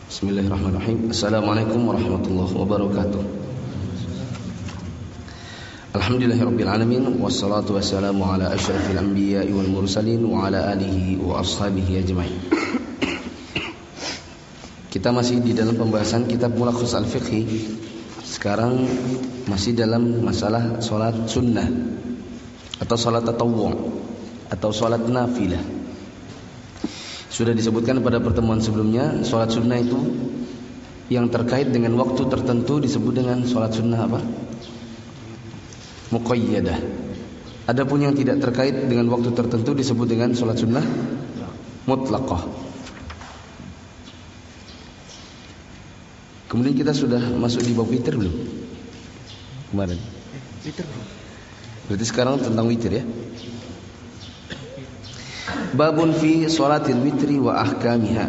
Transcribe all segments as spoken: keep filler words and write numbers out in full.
Bismillahirrahmanirrahim. Assalamualaikum warahmatullahi wabarakatuh. Alhamdulillahirabbil alamin wassalatu wassalamu ala asyrafil anbiya'i wal mursalin wa ala alihi wa ashabihi ajmain. Kita masih di dalam pembahasan kitab Mulakhas al-Fiqhi. Sekarang masih dalam masalah salat sunnah atau salat tatawwu' atau salat nafilah. Sudah disebutkan pada pertemuan sebelumnya, salat sunnah itu yang terkait dengan waktu tertentu disebut dengan salat sunnah apa? Muqayyadah. Adapun yang tidak terkait dengan waktu tertentu disebut dengan salat sunnah mutlaqah. Kemudian kita sudah masuk di bab witir belum? Kemarin. Witir belum. Berarti sekarang tentang witir ya. Babun fi sholatil witri wa ahkamiha.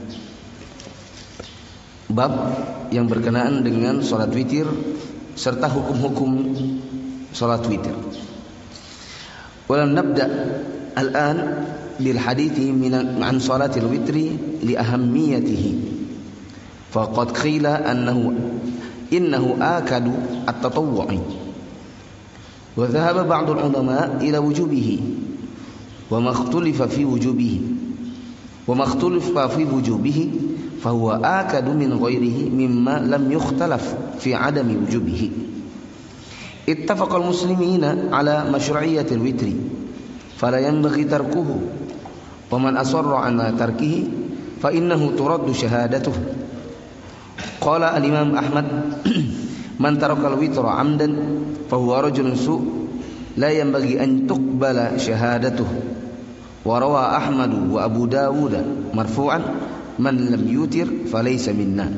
Bab yang berkenaan dengan sholat witir serta hukum-hukum sholat witir. Walam nabda al-an bil hadithi an sholatil witri li ahammiyatihi. Faqad qila annahu innahu akadu at-tatawwu'i. Wa dhahaba ba'd al-ulama ila wujubihi. وما اختلف في وجوبه وما اختلف في وجوبه فهو آكد من غيره مما لم يختلف في عدم وجوبه. اتفق المسلمين على مشروعية الوتر فلا ينبغي تركه ومن أصر على تركه فإنه ترد شهادته. قال الإمام أحمد من ترك الوتر عمدا فهو رجل سوء لا ينبغي أن تقبل شهادته. وروى أحمد وأبو داود مرفوعا من لم يوتر فليس منا.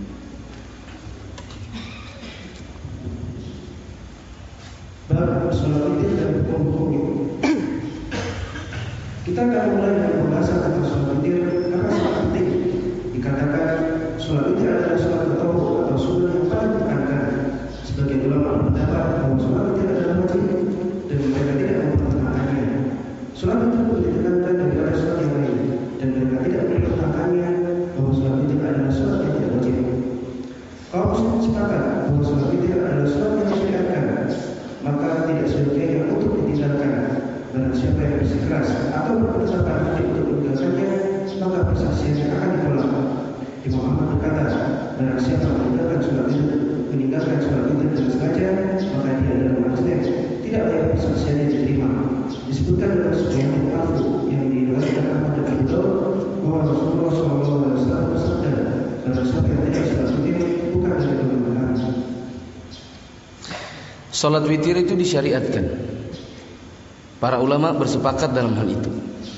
Bab sholat witir dan hukum-hukumnya. Kita akan mulai dengan pembahasan tentang sholat witir karena sangat penting. Dikatakan sholat witir adalah sholat tatawwu' atau sunnah yang paling ditekankan. Sebagian ulama berpendapat bahwa sholat witir adalah wajib dan mereka tidak mempertahankannya. Sholat witir lebih ditekankan daripada sholat yang lain dan mereka tidak mempertahankannya bahwa sholat witir adalah sholat yang tidak wajib. Kaum muslimin sepakat bahwa sholat witir adalah sholat yang disyariatkan, maka tidak sebaiknya untuk ditinggalkan. Barang siapa yang bersikeras atau berpendapat hati untuk meninggalkannya, maka persaksiannya akan ditolak. Imam Ahmad berkata, barang siapa meninggalkan sholat witir meninggalkan sholat witir dengan sengaja, maka dia adalah mujtahid, tidak layak persaksiannya diterima. Disebutkan dalam sebuah hadis yang diriwayatkan Ahmad dan Abu Daud bahwa Rasulullah shallallahu alaihi wasallam bersabda, barang siapa yang tidak sholat witir bukan dari kebenaran. Salat witir itu disyariatkan. Para ulama bersepakat dalam hal itu.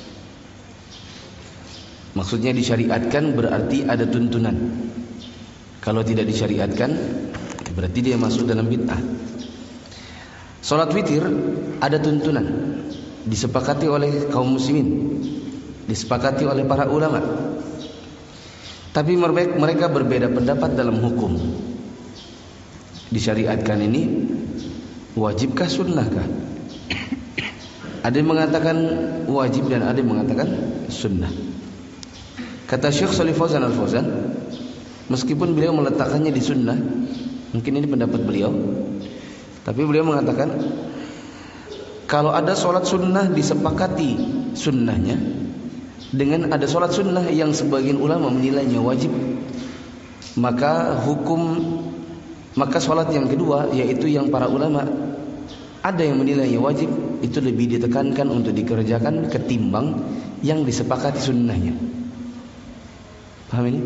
Maksudnya disyariatkan berarti ada tuntunan. Kalau tidak disyariatkan berarti dia masuk dalam bid'ah. Salat witir ada tuntunan, disepakati oleh kaum muslimin, disepakati oleh para ulama. Tapi mereka berbeda pendapat dalam hukum. Disyariatkan ini wajibkah sunnahkah? Ada yang mengatakan wajib dan ada yang mengatakan sunnah. Kata Syekh Shalih Fauzan Al-Fauzan, meskipun beliau meletakkannya di sunnah, mungkin ini pendapat beliau, tapi beliau mengatakan kalau ada sholat sunnah disepakati sunnahnya dengan ada sholat sunnah yang sebagian ulama menilainya wajib, maka hukum maka sholat yang kedua yaitu yang para ulama ada yang menilainya wajib itu lebih ditekankan untuk dikerjakan ketimbang yang disepakati sunnahnya. Paham ini?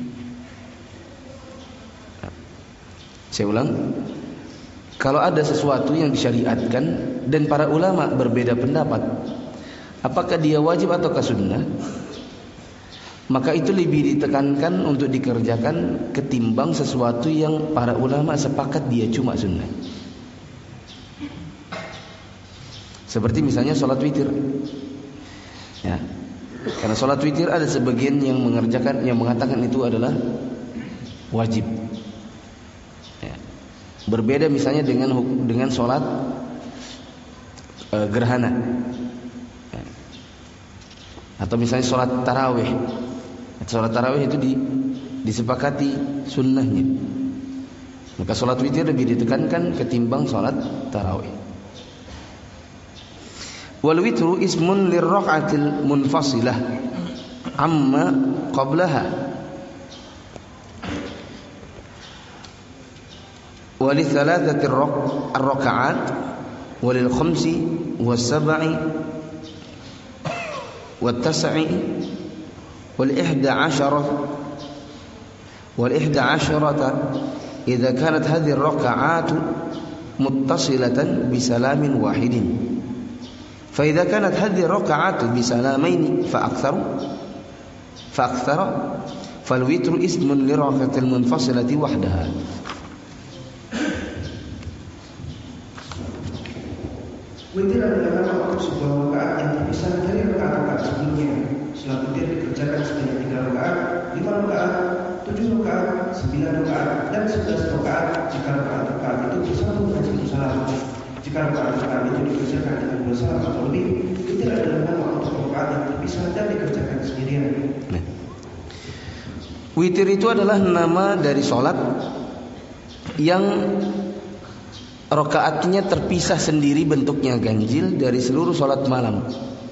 Saya ulang. Kalau ada sesuatu yang disyariatkan dan para ulama berbeda pendapat, apakah dia wajib ataukah sunnah, maka itu lebih ditekankan untuk dikerjakan ketimbang sesuatu yang para ulama sepakat dia cuma sunnah. Seperti misalnya sholat witir, ya, karena sholat witir ada sebagian yang mengerjakan, yang mengatakan itu adalah wajib. Ya. Berbeda misalnya dengan dengan sholat e, gerhana, ya. Atau misalnya sholat tarawih. Sholat tarawih itu di disepakati sunnahnya. Maka sholat witir lebih ditekankan ketimbang sholat tarawih. Wal witru ismun lirraq'atil munfasilah amma qablaha wa li thalathati ar-raka'at wa lil khamsi was sab'i wat tas'i wal ihda 'ashara wal ihda 'asharata idza kanat hadhihi ar-raka'at muttasilatan bi salamin wahidin. فإذا كانت هذه الركعات بسلامين فأكثر فأكثر فالوتر اسم للركعة المنفصلة وحدها. Witir adalah nama untuk sebuah rakaat yang terpisah dari rakaat-rakaat sebelumnya. Salat witir dikerjakan sebanyak tiga rakaat, lima rakaat, tujuh rakaat, sembilan rakaat, dan sebelas rakaat jika rakaat-rakaat itu bersambung dengan satu salam. Jika rakaat-rakaat itu dikerjakan dengan dua salam atau lebih, witir adalah nama untuk rakaat yang terpisah dan dikerjakan sendirian. Nah, witir itu adalah nama dari sholat yang rakaatnya terpisah sendiri, bentuknya ganjil dari seluruh sholat malam.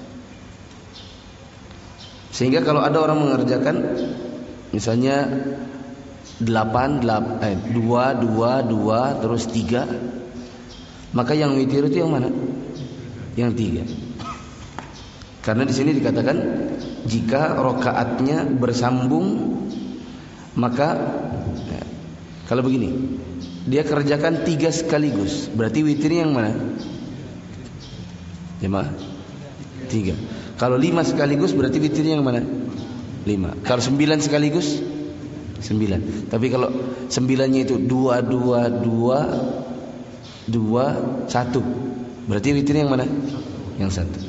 Sehingga kalau ada orang mengerjakan misalnya delapan, delapan, dua, dua, dua, terus tiga, maka yang witir itu yang mana? Yang tiga. Karena di sini dikatakan jika rakaatnya bersambung, maka ya, kalau begini, dia kerjakan tiga sekaligus, berarti witirnya yang mana? Lima, tiga. Kalau lima sekaligus, berarti witirnya yang mana? Lima. Kalau sembilan sekaligus, sembilan. Tapi kalau sembilannya itu dua, dua, dua, dua, satu, berarti witirnya yang mana? Yang satu.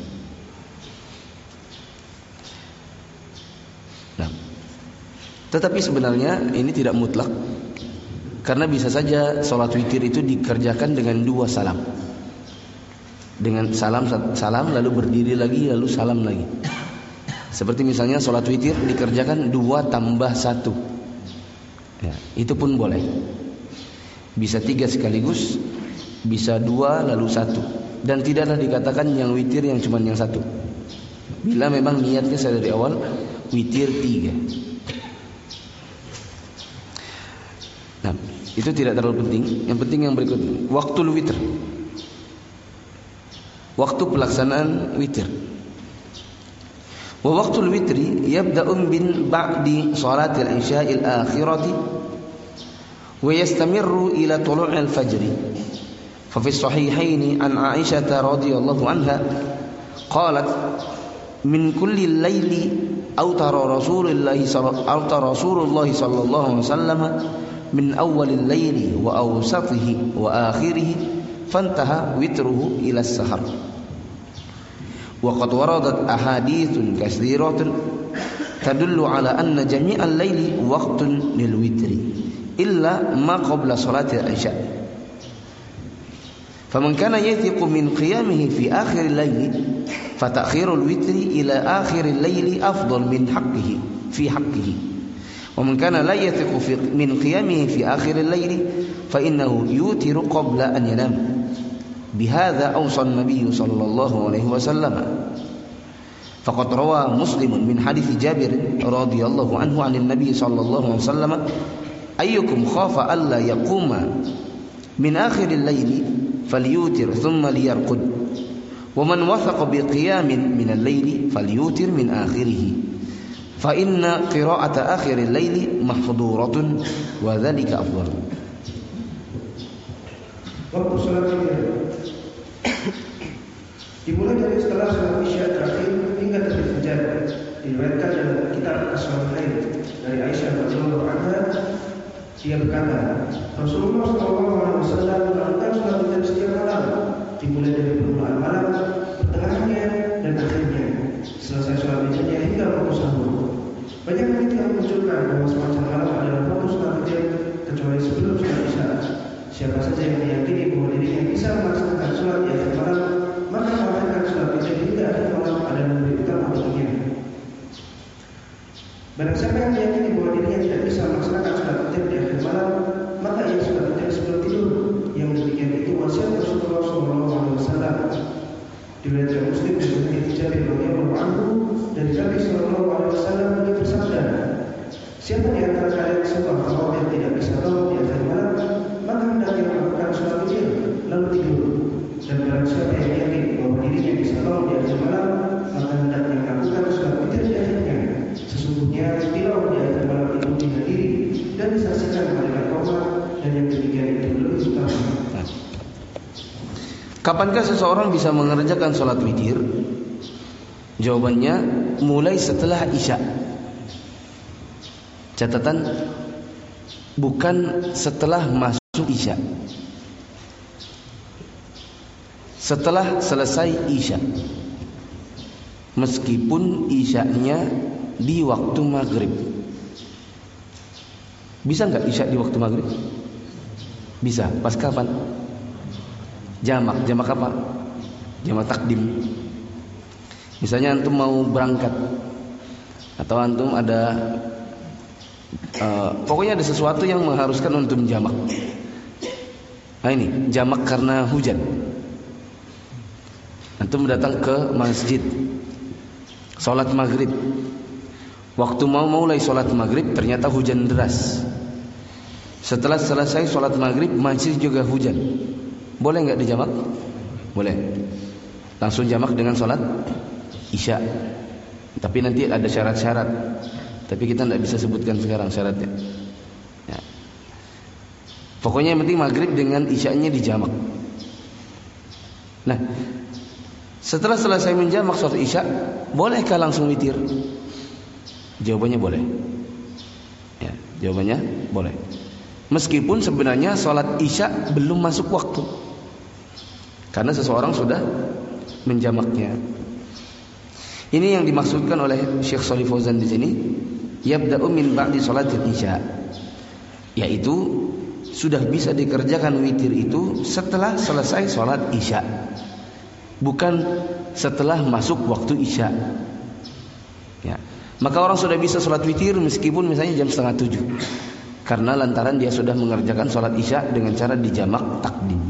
Nah, tetapi sebenarnya ini tidak mutlak, karena bisa saja sholat witir itu dikerjakan dengan dua salam, dengan salam salam lalu berdiri lagi lalu salam lagi. Seperti misalnya sholat witir dikerjakan dua tambah satu, ya, itu pun boleh. Bisa tiga sekaligus, bisa dua lalu satu, dan tidaklah dikatakan yang witir yang cuma yang satu. Bila memang niatnya saya dari awal witir tiga. Nah, itu tidak terlalu penting. Yang penting yang berikutnya, waktu witir, waktu pelaksanaan witir. Wa waqtul witri yabda'u min ba'di salatil isya'il akhirati wa yastamirru ila tulu'il fajri. Fa fi sahihaini an Aisyah radhiyallahu anha qalat min kulli laili awtara Rasulullah sallallahu alaihi wasallam min awwalil laili wa awsatihi wa akhirihi fantaha witruhu ila as-sahar. Wa qad waradat ahaditsun katsiratun tadullu ala anna jami'al laili waqtun lil witri illa ma qabla salati al-isya. Faman kana yathiqu min qiyamihi fi akhir al-laili fa ta'khirul witri ila akhir al-laili afdal min haqqihi fi haqqihi. Wa man kana la yathiqu fi min qiyamihi fi akhir al-laili fa innahu yutiru qabla an yanam. Bihadza awsa an-nabiy sallallahu alaihi wasallam. Faqad rawa Muslim min hadits Jabir radhiyallahu anhu 'anil nabiy sallallahu alaihi wasallam ayyukum khafa alla yaquma min akhir al-laili falyutir thumma liyarqud wa man wathaqa biqiyamin min al-laili falyutir min akhirih fa inna qira'ata akhir al-laili mahdhuratun wa dhalika afdal. Waktu salat witir dimulai dari setelah salat isya terakhir hingga terbit fajar. Diriwayatkan dalam kitab As-Sahihain dari Aisyah radhiyallahu anha, dia berkata, Rasulullah sallallahu alaihi wasallam melakukan salat witir setiap malam, dimulai dari permulaan malam, pertengahannya dan akhirnya, selesai salat witirnya hingga waktu sahur. Banyak hadits yang menunjukkan bahwa semacam malam adalah waktu salat witir kecuali sebelum salat isya. Siapa saja yang meyakini bahwa dirinya bisa melaksanakan salat di akhir malam, maka melakukan salat witir hingga akhir malam adalah lebih utama baginya. Barang siapa yang meyakini bahwa dirinya tidak bisa sebuah tawaf yang tidak bisa bangun di akhir malam, maka hendaknya melakukan sholat witir lalu tidur. Dan barang siapa yang yakin bahwa dirinya bisa bangun di akhir malam, maka hendaknya melakukan sholat witir di akhirnya. Sesungguhnya tilawah di akhir malam itu dihadiri dan disaksikan malaikat rahmat, dan yang demikian itu lebih utama. Kapankah seseorang bisa mengerjakan sholat witir? Jawabannya, mulai setelah isya. Catatan, bukan setelah masuk isya. Setelah selesai isya. Meskipun isyanya di waktu maghrib. Bisa nggak isya di waktu maghrib? Bisa. Pas kapan? Jamak. Jamak apa? Jamak takdim. Misalnya antum mau berangkat, atau antum ada uh, pokoknya ada sesuatu yang mengharuskan untuk jamak. Nah ini jamak karena hujan. Antum datang ke masjid, sholat maghrib. Waktu mau mulai sholat maghrib ternyata hujan deras. Setelah selesai sholat maghrib masjid juga hujan. Boleh nggak dijamak? Boleh. Langsung jamak dengan sholat isya. Tapi nanti ada syarat-syarat. Tapi kita tidak bisa sebutkan sekarang syaratnya. Ya. Pokoknya yang penting maghrib dengan isyanya dijamak. Nah, setelah selesai menjamak sholat isya, bolehkah langsung witir? Jawabannya boleh. Ya, jawabannya boleh. Meskipun sebenarnya sholat isya belum masuk waktu, karena seseorang sudah menjamaknya. Ini yang dimaksudkan oleh Syekh Shalih Fauzan di sini, yabda'u min ba'di sholatil isya, yaitu sudah bisa dikerjakan witir itu setelah selesai sholat isya, bukan setelah masuk waktu isya. Ya. Maka orang sudah bisa sholat witir meskipun misalnya jam setengah tujuh, karena lantaran dia sudah mengerjakan sholat isya dengan cara dijamak takdim.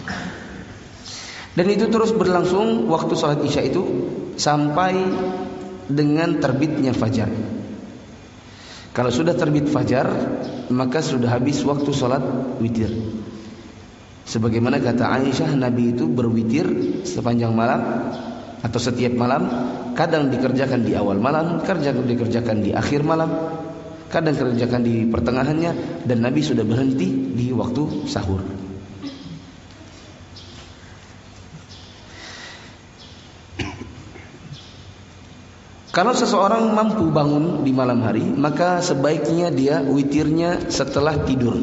Dan itu terus berlangsung waktu sholat isya itu sampai dengan terbitnya fajar. Kalau sudah terbit fajar, maka sudah habis waktu sholat witir. Sebagaimana kata Aisyah, Nabi itu berwitir sepanjang malam atau setiap malam. Kadang dikerjakan di awal malam, kadang dikerjakan di akhir malam, kadang dikerjakan di pertengahannya, dan Nabi sudah berhenti di waktu sahur. Kalau seseorang mampu bangun di malam hari, maka sebaiknya dia witirnya setelah tidur.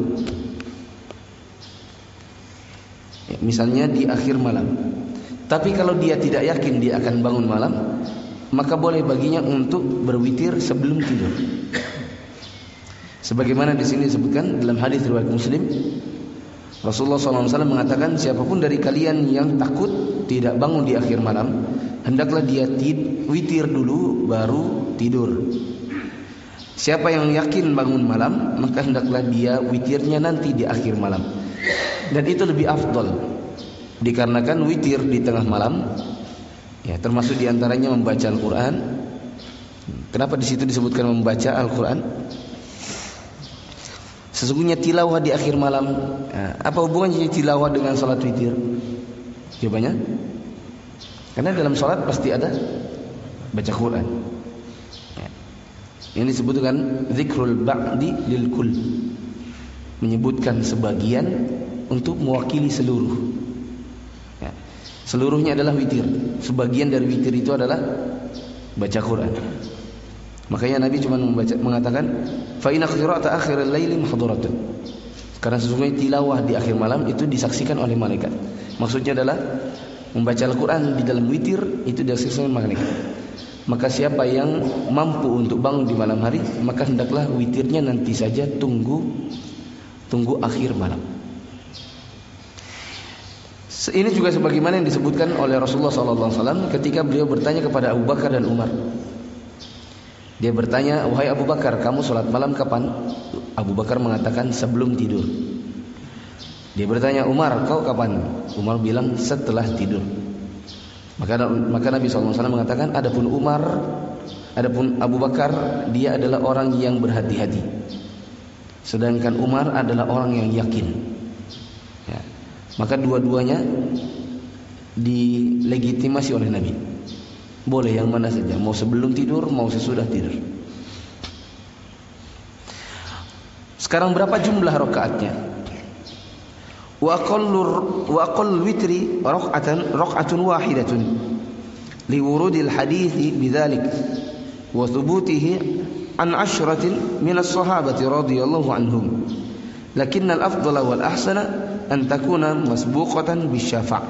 Ya, misalnya di akhir malam. Tapi kalau dia tidak yakin dia akan bangun malam, maka boleh baginya untuk berwitir sebelum tidur. Sebagaimana di sini disebutkan dalam hadis riwayat Muslim, Rasulullah shallallahu alaihi wasallam mengatakan, siapapun dari kalian yang takut tidak bangun di akhir malam, hendaklah dia tid, witir dulu baru tidur. Siapa yang yakin bangun malam, maka hendaklah dia witirnya nanti di akhir malam. Dan itu lebih afdal, dikarenakan witir di tengah malam, ya termasuk diantaranya membaca Al-Quran. Kenapa di situ disebutkan membaca Al-Quran? Sesungguhnya tilawah di akhir malam, ya, apa hubungannya tilawah dengan salat witir? Jawabannya, karena dalam salat pasti ada baca Quran. Ya. Ini disebutkan zikrul ba'di lil kull, menyebutkan sebagian untuk mewakili seluruh. Ya. Seluruhnya adalah witir. Sebagian dari witir itu adalah baca Quran. Makanya Nabi cuma membaca, mengatakan fa inna qira'ata akhiril laili mahduratun. Karena sesungguhnya tilawah di akhir malam itu disaksikan oleh malaikat. Maksudnya adalah membaca Al-Quran di dalam witir itu disaksikan oleh malaikat. Maka siapa yang mampu untuk bangun di malam hari, maka hendaklah witirnya nanti saja, tunggu tunggu akhir malam. Ini juga sebagaimana yang disebutkan oleh Rasulullah shallallahu alaihi wasallam ketika beliau bertanya kepada Abu Bakar dan Umar. Dia bertanya, wahai Abu Bakar, kamu sholat malam kapan? Abu Bakar mengatakan sebelum tidur. Dia bertanya, Umar, kau kapan? Umar bilang setelah tidur. Maka, maka Nabi shallallahu alaihi wasallam mengatakan, adapun Umar, adapun Abu Bakar, dia adalah orang yang berhati-hati. sedangkan Umar adalah orang yang yakin. Ya. Maka dua-duanya dilegitimasi oleh Nabi. Boleh yang mana saja, mau sebelum tidur, mau sesudah tidur. Sekarang berapa jumlah rakaatnya? Wa aqallu wa aqallu witri rak'atan rak'atun wahidatun liwurudil hadithi bidzalik wa thubutihi an ashratin min as-sahabati radhiyallahu anhum. Lakinna al-afdala wal ahsana an takuna masbuqatan bisyafa'.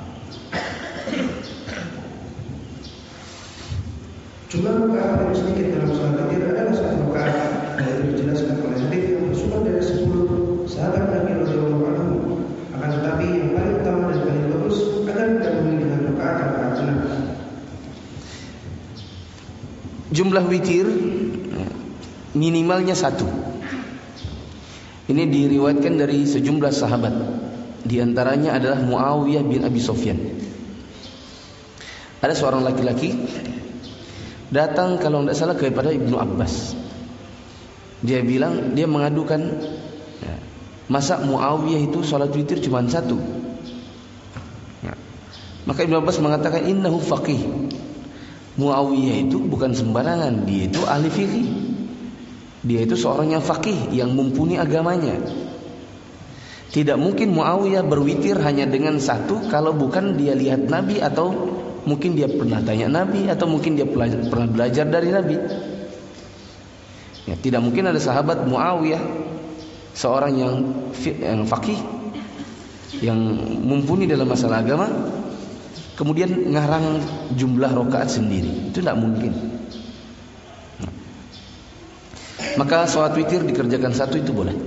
Jumlah rakaat paling sedikit dalam salat witir adalah satu rakaat, dan itu dijelaskan oleh hadis yang bersumber dari sepuluh sahabat Nabi radhiyallahu anhum. Akan tetapi yang paling utama dan paling bagus adalah didahului dengan rakaat-rakaat sunat. Jumlah witir minimalnya satu. Ini diriwayatkan dari sejumlah sahabat. Di antaranya adalah Muawiyah bin Abi Sufyan. Ada seorang laki-laki datang kalau tidak salah kepada Ibnu Abbas. Dia bilang, dia mengadukan, ya, masa Muawiyah itu salat witir cuma satu. Ya. Maka Ibnu Abbas mengatakan innahu faqih. Muawiyah itu bukan sembarangan, dia itu ahli fikih. Dia itu seorang yang faqih, yang mumpuni agamanya. Tidak mungkin Muawiyah berwitir hanya dengan satu kalau bukan dia lihat Nabi, atau mungkin dia pernah tanya Nabi, atau mungkin dia pernah belajar dari Nabi. Ya, tidak mungkin ada sahabat Muawiyah, seorang yang, yang faqih, yang mumpuni dalam masalah agama, kemudian ngarang jumlah rakaat sendiri. Itu tidak mungkin. Nah. Maka salat witir dikerjakan satu itu boleh.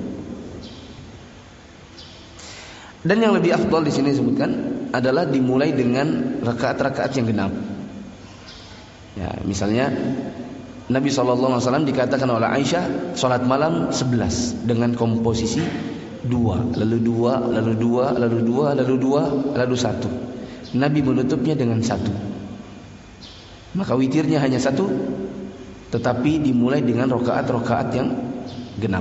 Dan yang lebih afdal di sini disebutkan adalah dimulai dengan rakaat-rakaat yang genap. Ya, misalnya Nabi shallallahu alaihi wasallam dikatakan oleh Aisyah salat malam sebelas dengan komposisi dua, lalu dua, lalu dua, lalu dua, lalu dua, lalu satu. Nabi menutupnya dengan satu. Maka witirnya hanya satu, tetapi dimulai dengan rakaat-rakaat yang genap.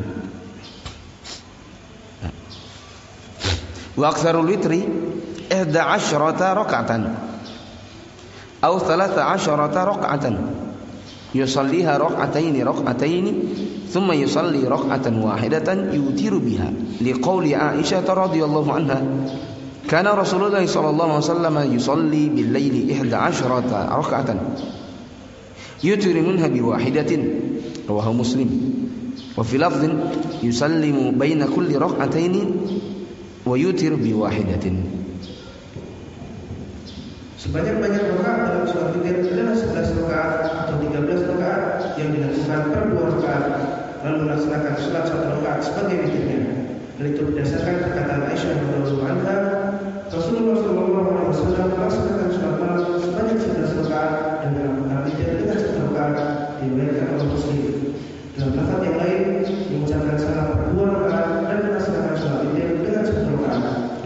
Wa aktsarul witri ihda asyrata raka'atan aw thalatha asyrata raka'atan yusalliha rak'ataini rak'ataini thumma yusalli rak'atan wahidatan yutiru biha liqauli Aisyah radhiyallahu anha kana Rasulullah sallallahu alaihi wasallam yusalli bil laili ihda asyrata raka'atan yutiru minha bi wahidatin rawahu Muslim wa fi lafdhin yusallimu baina kulli rak'ataini wa yutir bi wahidatin. Sebanyak-banyak rakaat dalam salat witir adalah sebelas rakaat atau tiga belas rakaat yang dilakukan per dua rakaat, lalu melaksanakan salat satu rakaat sebagai witirnya. Dan itu berdasarkan perkataan Aisyah radhiyallahu anha, Rasulullah sallallahu alaihi wasallam melaksanakan salat malam sebanyak sebelas rakaat dan melakukan witir dengan satu rakaat, diriwayatkan oleh Muslim. Dalam lafaz yang lain mengucapkan salat per dua rakaat dan melaksanakan salat witir dengan satu rakaat.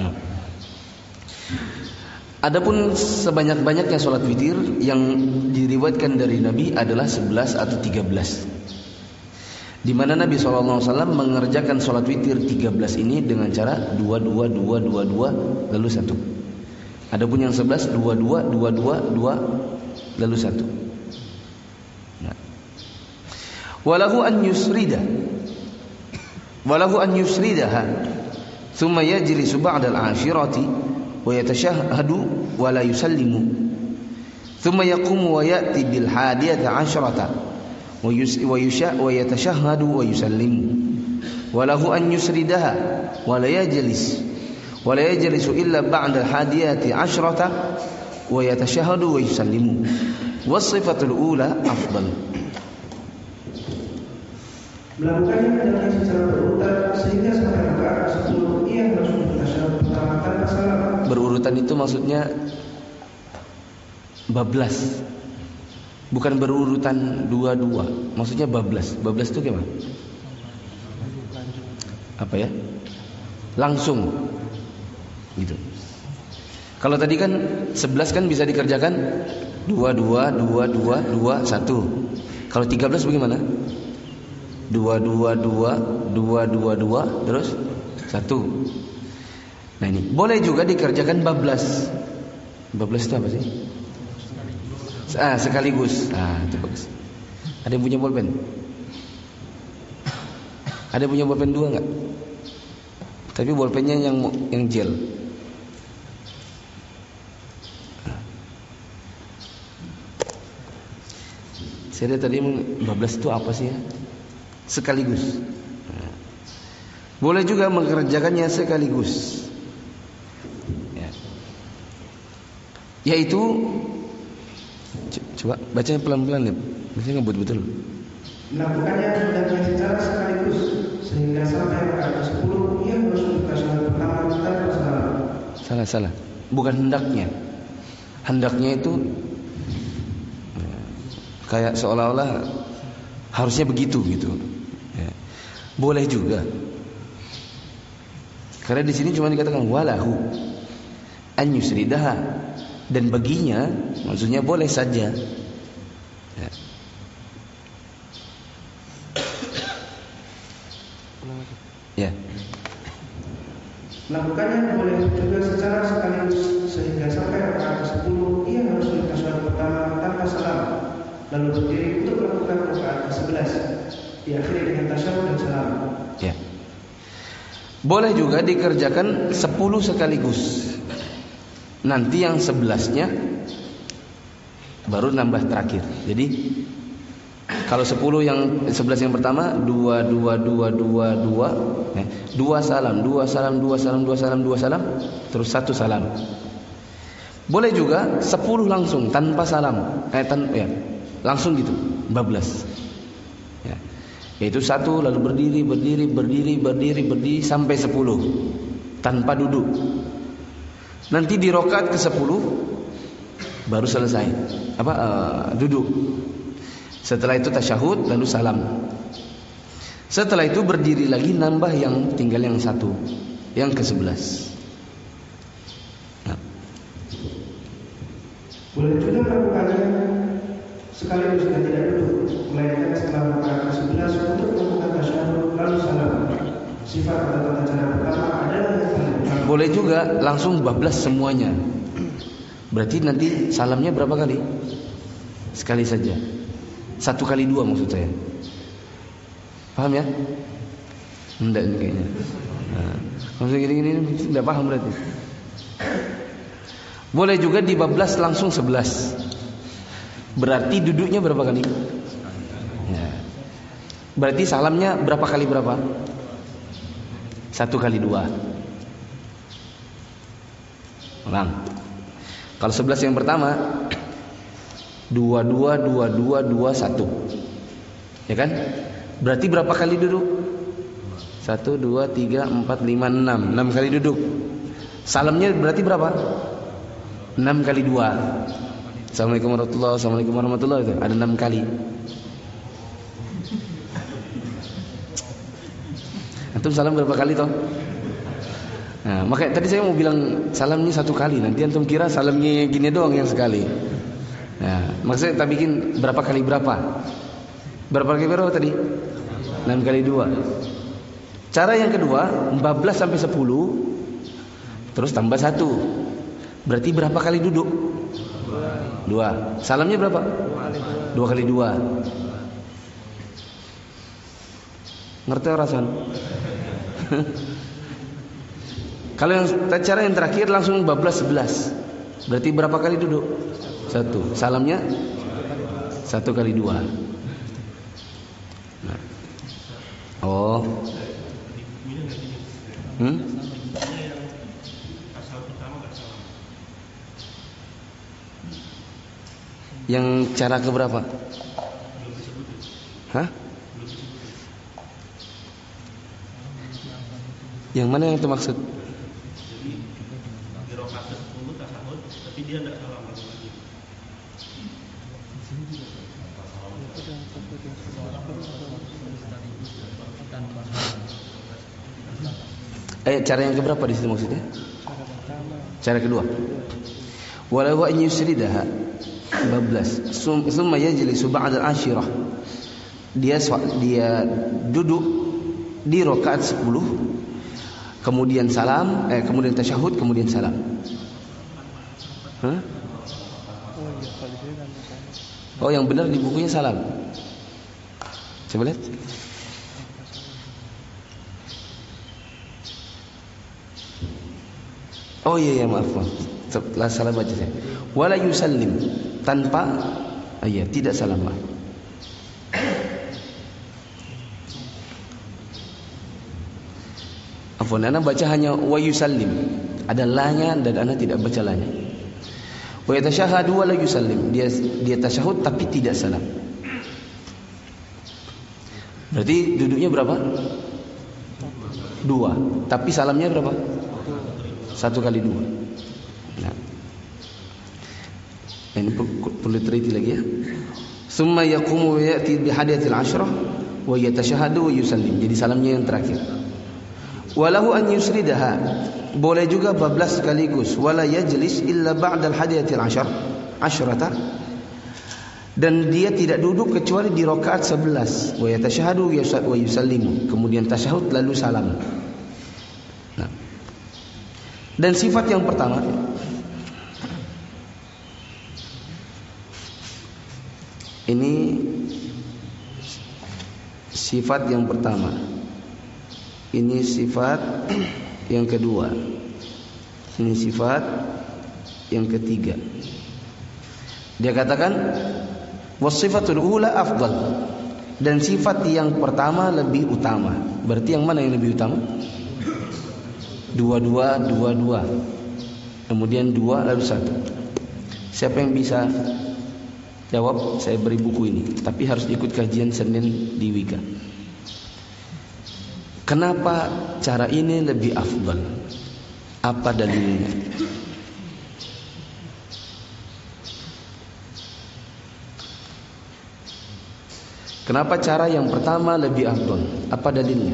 Adapun sebanyak-banyaknya salat witir yang diriwayatkan dari Nabi adalah sebelas atau tiga belas. Di mana Nabi shallallahu alaihi wasallam mengerjakan salat witir tiga belas ini dengan cara dua dua dua dua dua lalu satu. Adapun yang sebelas dua dua dua dua dua lalu satu. Nah. Walahu an yusrida. Walahu an yusridaha. Thumma yajlisu ba'da al-ashirati wa yatashahhadu wa la yusallimu thumma yaqumu wa ya'ti bil hadiyati asyrata wa yusha wa yatashahhadu wa yusallimu wa lahu an yusridaha wa la yajlis wa la yajlisu illa ba'da al hadiyati asyrata wa yatashahhadu wa yusallimu was sifatul ula afdal. Melakukannya adalah secara berurutan sehingga sampai rakaat sepuluh ia harus bertasyahud pertama tanpa salam. Berurutan itu maksudnya bablas, bukan berurutan dua-dua. Maksudnya bablas. Bablas itu gimana? Apa ya? Langsung gitu. Kalau tadi kan sebelas kan bisa dikerjakan dua, dua, dua, dua, dua, satu. Kalau tiga belas bagaimana? dua dua dua dua dua dua terus satu. Nah ini boleh juga dikerjakan bablas. Bablas itu apa sih? Ah, sekaligus. Ah, itu bagus. Ada yang punya bolpen? Ada yang punya bolpen dua nggak? Tapi bolpennya yang yang gel. Saya lihat tadi bablas itu apa sih ya? Sekaligus. Boleh juga mengerjakannya sekaligus. Ya. Yaitu, coba bacanya pelan-pelan ya. Bacanya ngebut betul. Melakukannya hendaknya secara sekaligus sehingga sampai rakaat ke sepuluh ia harus membuka salat pertama tanpa salam. Salah salah. Bukan hendaknya. Hendaknya itu kayak seolah-olah harusnya begitu gitu. Ya. Boleh juga. Karena di sini cuma dikatakan walahu an yusridaha, dan baginya maksudnya boleh saja. Ya. Ya. Melakukannya boleh juga secara sekaligus sehingga sampai rakaat ke sepuluh ia harus membuka salat pertama tanpa salam, lalu berdiri untuk melakukan rakaat ke sebelas, diakhiri dengan tasyahud dan salam. Ya. Boleh juga dikerjakan sepuluh sekaligus. Nanti yang sebelasnya baru nambah terakhir. Jadi kalau sepuluh yang sebelas yang pertama dua dua dua dua dua, ya, dua salam, dua salam, dua salam, dua salam, dua salam, terus satu salam. Boleh juga sepuluh langsung tanpa salam, eh tan ya, langsung gitu, bablas. Ya. Yaitu satu lalu berdiri, berdiri, berdiri, berdiri, berdiri sampai sepuluh tanpa duduk. Nanti di rakaat ke sepuluh baru selesai. Apa? Uh, duduk. Setelah itu tasyahud lalu salam. Setelah itu berdiri lagi nambah yang tinggal yang satu, yang ke sebelas. Nah. Boleh juga melakukannya sekaligus dan tidak duduk, melainkan setelah rakaat ke sebelas untuk melakukan tasyahud lalu salam. Sifat atau tata cara pertama adalah yang paling utama. Boleh juga langsung bablas semuanya. Berarti nanti salamnya berapa kali? Sekali saja. Satu kali dua maksud saya. Paham ya? Enggak ini kayaknya. Nah, maksudnya gini-gini enggak paham berarti. Boleh juga dibablas langsung sebelas. Berarti duduknya berapa kali? Ya. Berarti salamnya berapa kali berapa? Satu kali dua. Ulang. Kalau sebelas yang pertama dua dua dua dua dua satu, ya kan? Berarti berapa kali duduk? Satu dua tiga empat lima enam, enam kali duduk. Salamnya berarti berapa? Enam kali dua. Assalamualaikum warahmatullahi wabarakatuh. Assalamualaikum warahmatullahi wabarakatuh. Ada enam kali. Antum salam berapa kali toh? Nah, makanya tadi saya mau bilang salamnya satu kali. Nanti antum kira salamnya gini doang yang sekali. Nah, maksudnya kita bikin berapa kali berapa? Berapa kali berapa tadi? enam kali dua. Cara yang kedua, empat belas sampai sepuluh terus tambah satu. Berarti berapa kali duduk? Dua. Salamnya berapa? Dua kali dua. Ngerti orasan? Kalau yang cara yang terakhir langsung bablas sebelas. Berarti berapa kali duduk? Satu. Salamnya satu kali dua. Nah. Oh. Hmm? Yang cara keberapa? Hah? Yang mana yang itu maksud? Jadi di rakaat sepuluh tasyahud, tapi dia tidak salam lagi. Eh, cara yang keberapa di situ maksudnya? Cara kedua. Walau an yusridaha bablas summa yajlisu ba'da al-ashirah dia dia duduk di rakaat sepuluh, kemudian salam, eh kemudian tasyahud, kemudian salam. Hah? Oh, yang benar di bukunya salam. Coba lihat. Oh iya ya, maaf, maaf. Setelah salam baca saya. Wala yusallim, tanpa ah, iya, tidak salam. Afwan, ana baca hanya wa yusallim. Ada lanya dan ana tidak baca lanya. Wa yatashahhadu wa la yusallim. Dia dia tasyahud tapi tidak salam. Berarti duduknya berapa? Dua. Tapi salamnya berapa? Satu kali dua. Nah. Ini perlu teliti lagi ya. Summa yaqumu wa ya'ti bi hadiyatil ashrah wa yatashahhadu wa yusallim. Jadi salamnya yang terakhir. Walahu an yusridaha. Boleh juga bablas sekaligus. Wala yajlis illa ba'dal hadiyatil ashar asyrata. Dan dia tidak duduk kecuali di rakaat sebelas. Wa yatashahhadu wa yusallimu. Kemudian tasyahud lalu salam. Nah. Dan sifat yang pertama, ini sifat yang pertama. Ini sifat yang kedua. Ini sifat yang ketiga. Dia katakan wasifatul ula afdal. Dan sifat yang pertama lebih utama. Berarti yang mana yang lebih utama? Dua-dua, dua-dua. Kemudian dua lalu satu. Siapa yang bisa jawab? Saya beri buku ini. Tapi harus ikut kajian Senin di Wika. Kenapa cara ini lebih afdal? Apa dalilnya? Kenapa cara yang pertama lebih afdal? Apa dalilnya?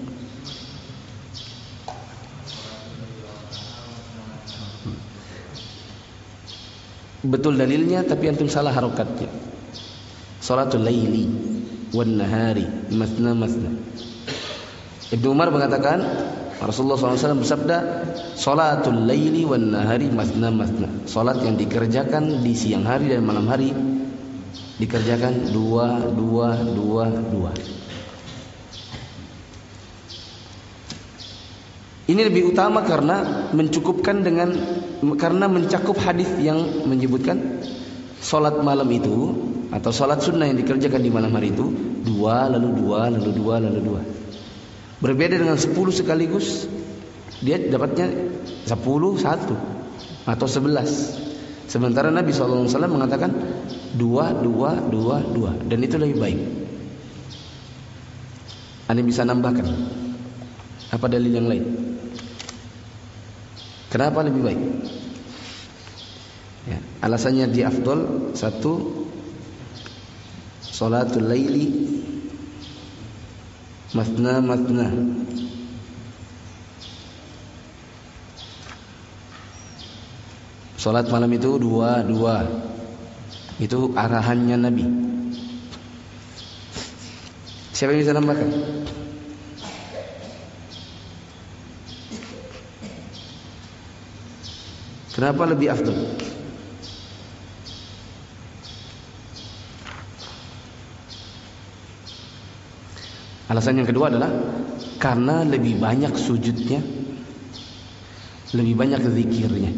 Betul dalilnya, tapi antum salah harokatnya. Salatul laili wan nahari masna masna. Ibnu Umar mengatakan, Rasulullah shallallahu alaihi wasallam bersabda, salatul laili wan nahari masna masna. Salat yang dikerjakan di siang hari dan malam hari dikerjakan dua, dua, dua, dua. Ini lebih utama karena mencukupkan dengan karena mencakup hadis yang menyebutkan salat malam itu atau salat sunnah yang dikerjakan di malam hari itu dua, lalu dua, lalu dua, lalu dua. Berbeda dengan sepuluh sekaligus, dia dapatnya sepuluh satu atau sebelas. Sementara Nabi shallallahu alaihi wasallam mengatakan dua, dua, dua, dua, dan itu lebih baik. Anda bisa nambahkan apa dalil yang lain? Kenapa lebih baik? Ya, alasannya di afdol satu, salatul laili masna masna. Salat malam itu dua dua. Itu arahannya Nabi. Siapa yang bisa nambahkan? Kenapa lebih afdal? Alasan yang kedua adalah karena lebih banyak sujudnya, lebih banyak zikirnya.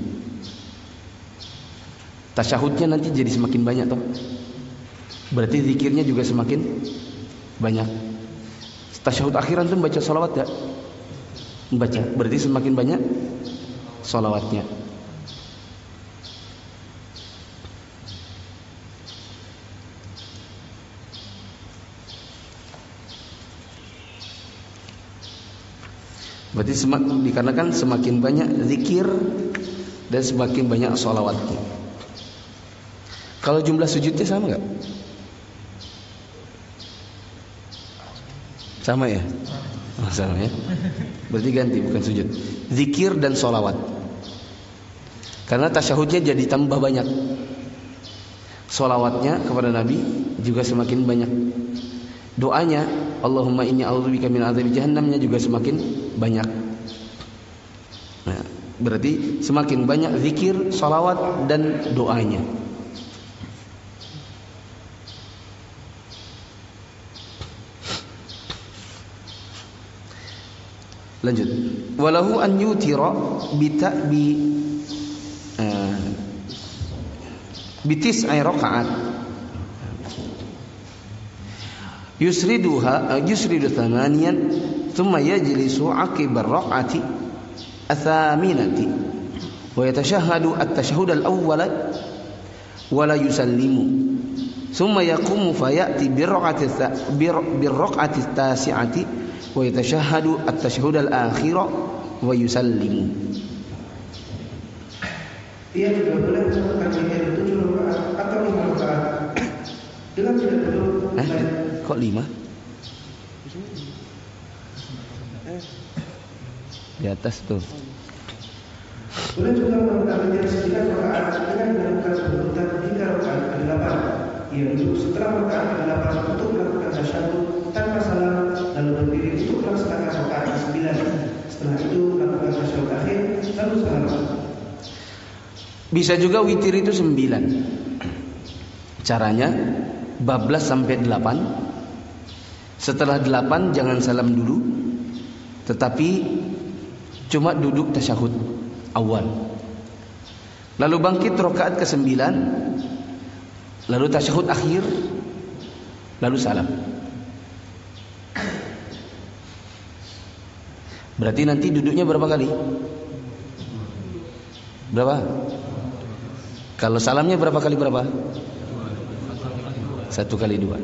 Tasyahudnya nanti jadi semakin banyak toh. Berarti zikirnya juga semakin banyak. Tasyahud akhiran tuh baca salawat ya? Baca. Berarti semakin banyak salawatnya. Berarti semak, dikarenakan semakin banyak zikir dan semakin banyak sholawatnya. Kalau jumlah sujudnya sama nggak? Sama ya? Oh, sama ya. Berarti ganti, bukan sujud. Zikir dan sholawat. Karena tasyahudnya jadi tambah banyak. Sholawatnya kepada Nabi juga semakin banyak. doanya Allahumma inni a'udzubika min adzabi jahannamnya juga semakin banyak. Nah, berarti semakin banyak zikir, salawat dan doanya. Lanjut. Walahu an yutira bi ta'bi uh, bi tis'i rakaat. Yusriduha yusridu thamaniyan thumma yajlisu 'aqiba ar-rak'ati athaminati wa yatashahhadu at-tashahhud al-awwal wa la yusallimu thumma yaqumu fayati bir-rak'ati bir-rak'ati at-tasi'ati wa yatashahhadu at-tashahhud al-akhir wa yusallimu. Ia juga boleh melakukan zikir tujuh rakaat atau lima rakaat dengan tidak perlu eh, kok lima? Di atas tuh. Boleh juga melakukan zikir sembilan rakaat dengan melakukan berurutan tiga rakaat ke delapan. Ia duduk setelah rakaat ke delapan untuk melakukan tasyahud tanpa salam, lalu berdiri untuk melaksanakan rakaat ke sembilan. Setelah itu melakukan tasyahud akhir lalu salam. Bisa juga witir itu sembilan. Caranya bablas sampai delapan. Setelah delapan jangan salam dulu, tetapi cuma duduk tasyahud awal. Lalu bangkit rakaat ke sembilan, lalu tasyahud akhir, lalu salam. Berarti nanti duduknya berapa kali? Berapa? Kalau salamnya berapa kali berapa? Satu kali dua.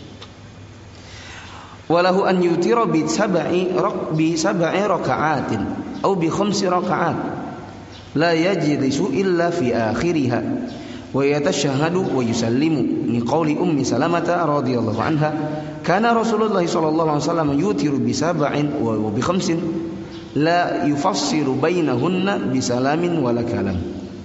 Walahu an yutira bi sab'i rak bi sab'i raka'atin atau bi khamsi raka'at la yajlisu illa fi akhiriha wa yatashahhadu wa yusallimu min qawli ummi salamata radhiyallahu anha kana Rasulullah sallallahu alaihi wasallam yutiru bi sab'in wa bi khamsin la yufassiru bainahunna bi salamin wala kalam.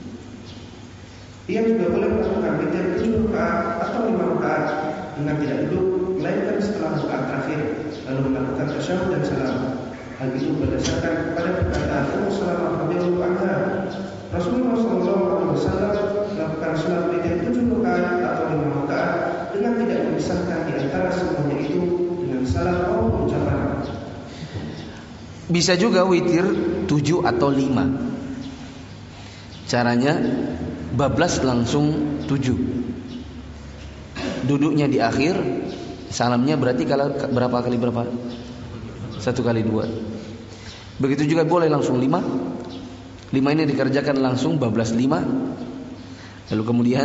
Ia juga boleh melakukan witir tujuh rakaat atau lima rakaat dengan tidak duduk, melainkan setelah rakaat terakhir, lalu melakukan tasyahud dan salam. Hal itu berdasarkan pada perkataan Ummu Salamah radhiyallahu anha, Rasulullah sallallahu alaihi wasallam melakukan salat witir tujuh rakaat atau lima rakaat dengan tidak memisahkan di antara semuanya itu dengan salam maupun ucapan. Bisa juga witir tujuh atau lima. Caranya bablas langsung tujuh. Duduknya di akhir, salamnya berarti kalau berapa kali berapa? Satu kali dua. Begitu juga boleh langsung lima. Lima ini dikerjakan langsung bablas lima. Lalu kemudian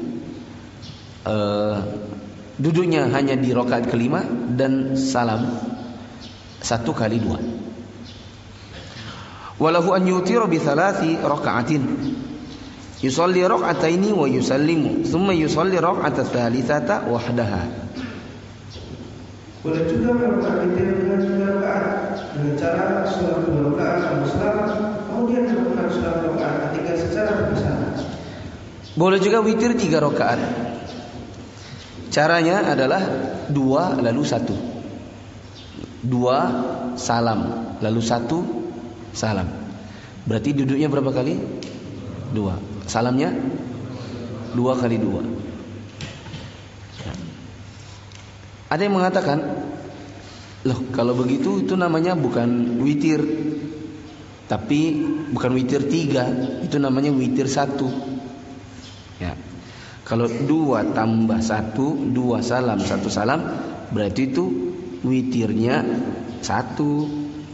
uh, duduknya hanya di rakaat kelima dan salam satu kali dua. Walahu an yutira bi thalathi raka'atin. Yusalli rak'ataini wa yusallimu, thumma yusalli rak'ata tsalitsata wahdaha. Boleh juga melakukan witir dengan tiga rakaat dengan cara salat dua rakaat lalu salam, kemudian melakukan salat rakaat ketiga secara berpisah. Boleh juga witir tiga rakaat. Caranya adalah dua lalu satu. Dua salam lalu satu salam. Berarti duduknya berapa kali? Dua. Salamnya dua kali dua. Ada yang mengatakan, loh kalau begitu itu namanya bukan witir, tapi bukan witir tiga, itu namanya witir satu. Ya. Kalau dua tambah satu, dua salam satu salam, berarti itu witirnya satu.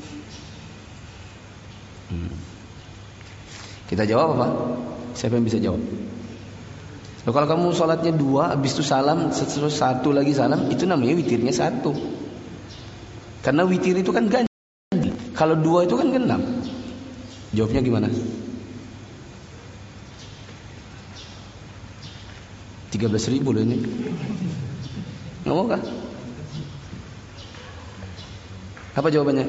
Hmm. Kita jawab apa? Siapa yang bisa jawab? Loh, kalau kamu sholatnya dua, habis itu salam, terus satu lagi salam, itu namanya witirnya satu. Karena witir itu kan ganjil. Kalau dua itu kan genap. Jawabnya gimana? Tiga belas ribu loh ini. Nggak mau kah? Apa jawabannya?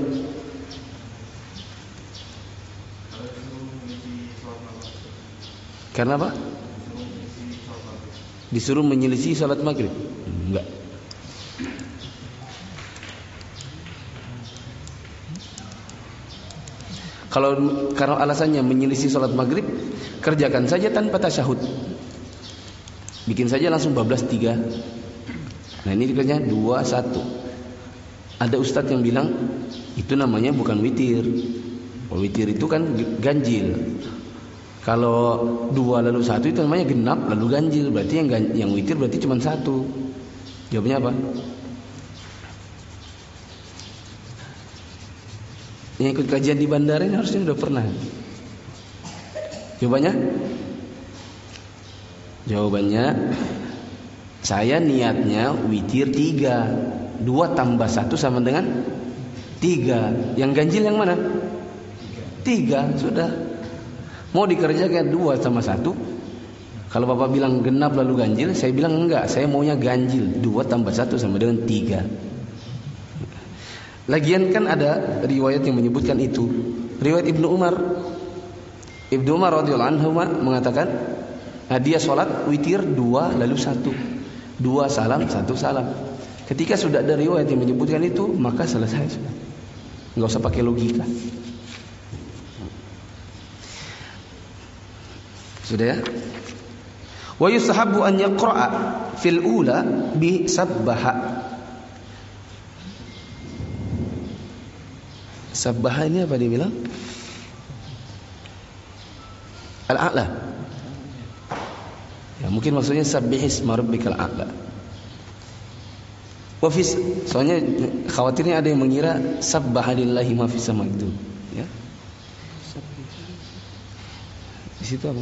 Karena apa? Disuruh menyelisih salat maghrib? Enggak. Kalau karena alasannya menyelisih sholat maghrib, kerjakan saja tanpa tasyahud. Bikin saja langsung bablas tiga. Nah ini dikerjakan dua satu. Ada ustadz yang bilang itu namanya bukan witir. Witir itu kan ganjil. Kalau dua lalu satu itu namanya genap lalu ganjil. Berarti yang yang witir berarti cuma satu. Jawabnya apa? Yang ikut kajian di bandara ini harusnya sudah pernah. Jawabannya? Jawabannya saya niatnya witir tiga. Dua tambah satu sama dengan tiga. Yang ganjil yang mana? Tiga. Sudah. Mau dikerjakan dua sama satu. Kalau bapak bilang genap lalu ganjil, saya bilang enggak. Saya maunya ganjil. Dua tambah satu sama dengan tiga. Lagian kan ada riwayat yang menyebutkan itu. Riwayat Ibnu Umar. Ibnu Umar radhiyallahu anhu mengatakan, nah dia sholat witir dua lalu satu. Dua salam, satu salam. Ketika sudah ada riwayat yang menyebutkan itu, maka selesai sudah. Enggak usah pakai logika. Sudah ya? Wa yusahabu an yaqra'a fil ula bi sabbaha. Sabbaha ini apa dia bilang? Al-a'la. Ya, mungkin maksudnya sabbihisma rabbikal a'la. Wa fi, soalnya khawatirnya ada yang mengira sabbaha lillahi ma fis sama itu, ya. Di situ apa?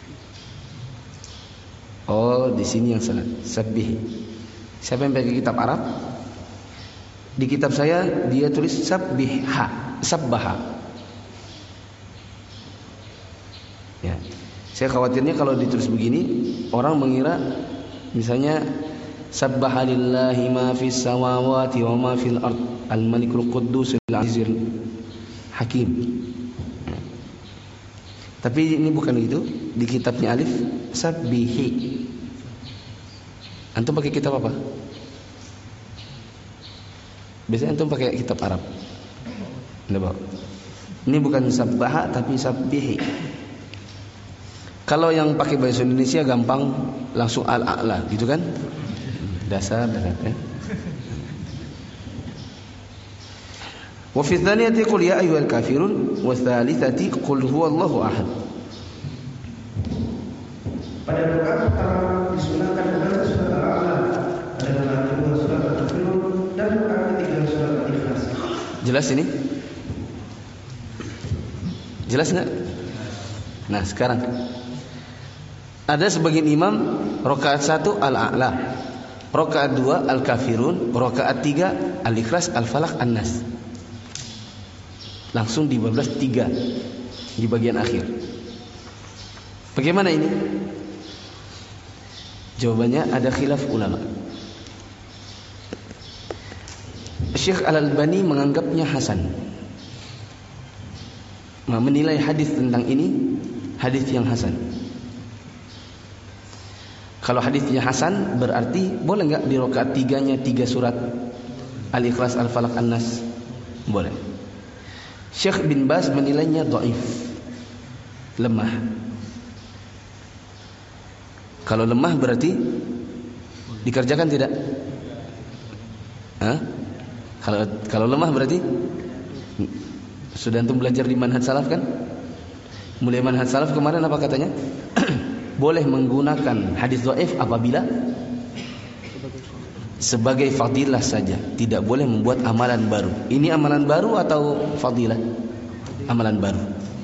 Oh, di sini yang salah. Sabbih. Siapa yang pakai kitab Arab? Di kitab saya dia tulis sabbiha, sabbaha. Ya. Saya khawatirnya kalau ditulis begini orang mengira misalnya sabbaha lillahi ma fis samawati wa ma fil ard al-malikul quddus al-azizul hakim. Tapi ini bukan itu. Di kitabnya Alif sabbihi. Antum pakai kitab apa? Biasanya antum pakai kitab Arab. Ini bukan sabbaha tapi sabbihi. Kalau yang pakai bahasa Indonesia gampang langsung al-a'la gitu kan? Dasar dasar ya. Wa fi tsaniyati qul ya ayyuhal kafirun wa tsalitsati qul huwallahu ahad. Pada rakaat pertama disunahkan membaca surat Al-A'la, pada rakaat kedua surat Al-Kafirun, dan rakaat ketiga surat Al-Ikhlas. Jelas ini? Jelas enggak? Nah, sekarang ada sebagian imam rakaat satu Al-A'la, rakaat dua Al-Kafirun, rakaat tiga Al-Ikhlas, Al-Falaq, An-Nas. Langsung di bablas tiga di bagian akhir. Bagaimana ini? Jawabannya ada khilaf ulama. Syekh Al-Albani menganggapnya hasan. Menilai hadis tentang ini hadis yang hasan. Kalau hadisnya hasan berarti boleh enggak di rakaat tiganya tiga surat Al-Ikhlas, Al-Falaq, An-Nas? Boleh. Syekh bin Baz menilainya dhaif, lemah. Kalau lemah berarti dikerjakan tidak? Hah? Kalau kalau lemah berarti sudah antum belajar di manhaj salaf kan? Mulai manhaj salaf kemarin apa katanya? Boleh menggunakan hadis dhaif apabila sebagai fadilah saja, tidak boleh membuat amalan baru. Ini amalan baru atau fadilah? Amalan baru.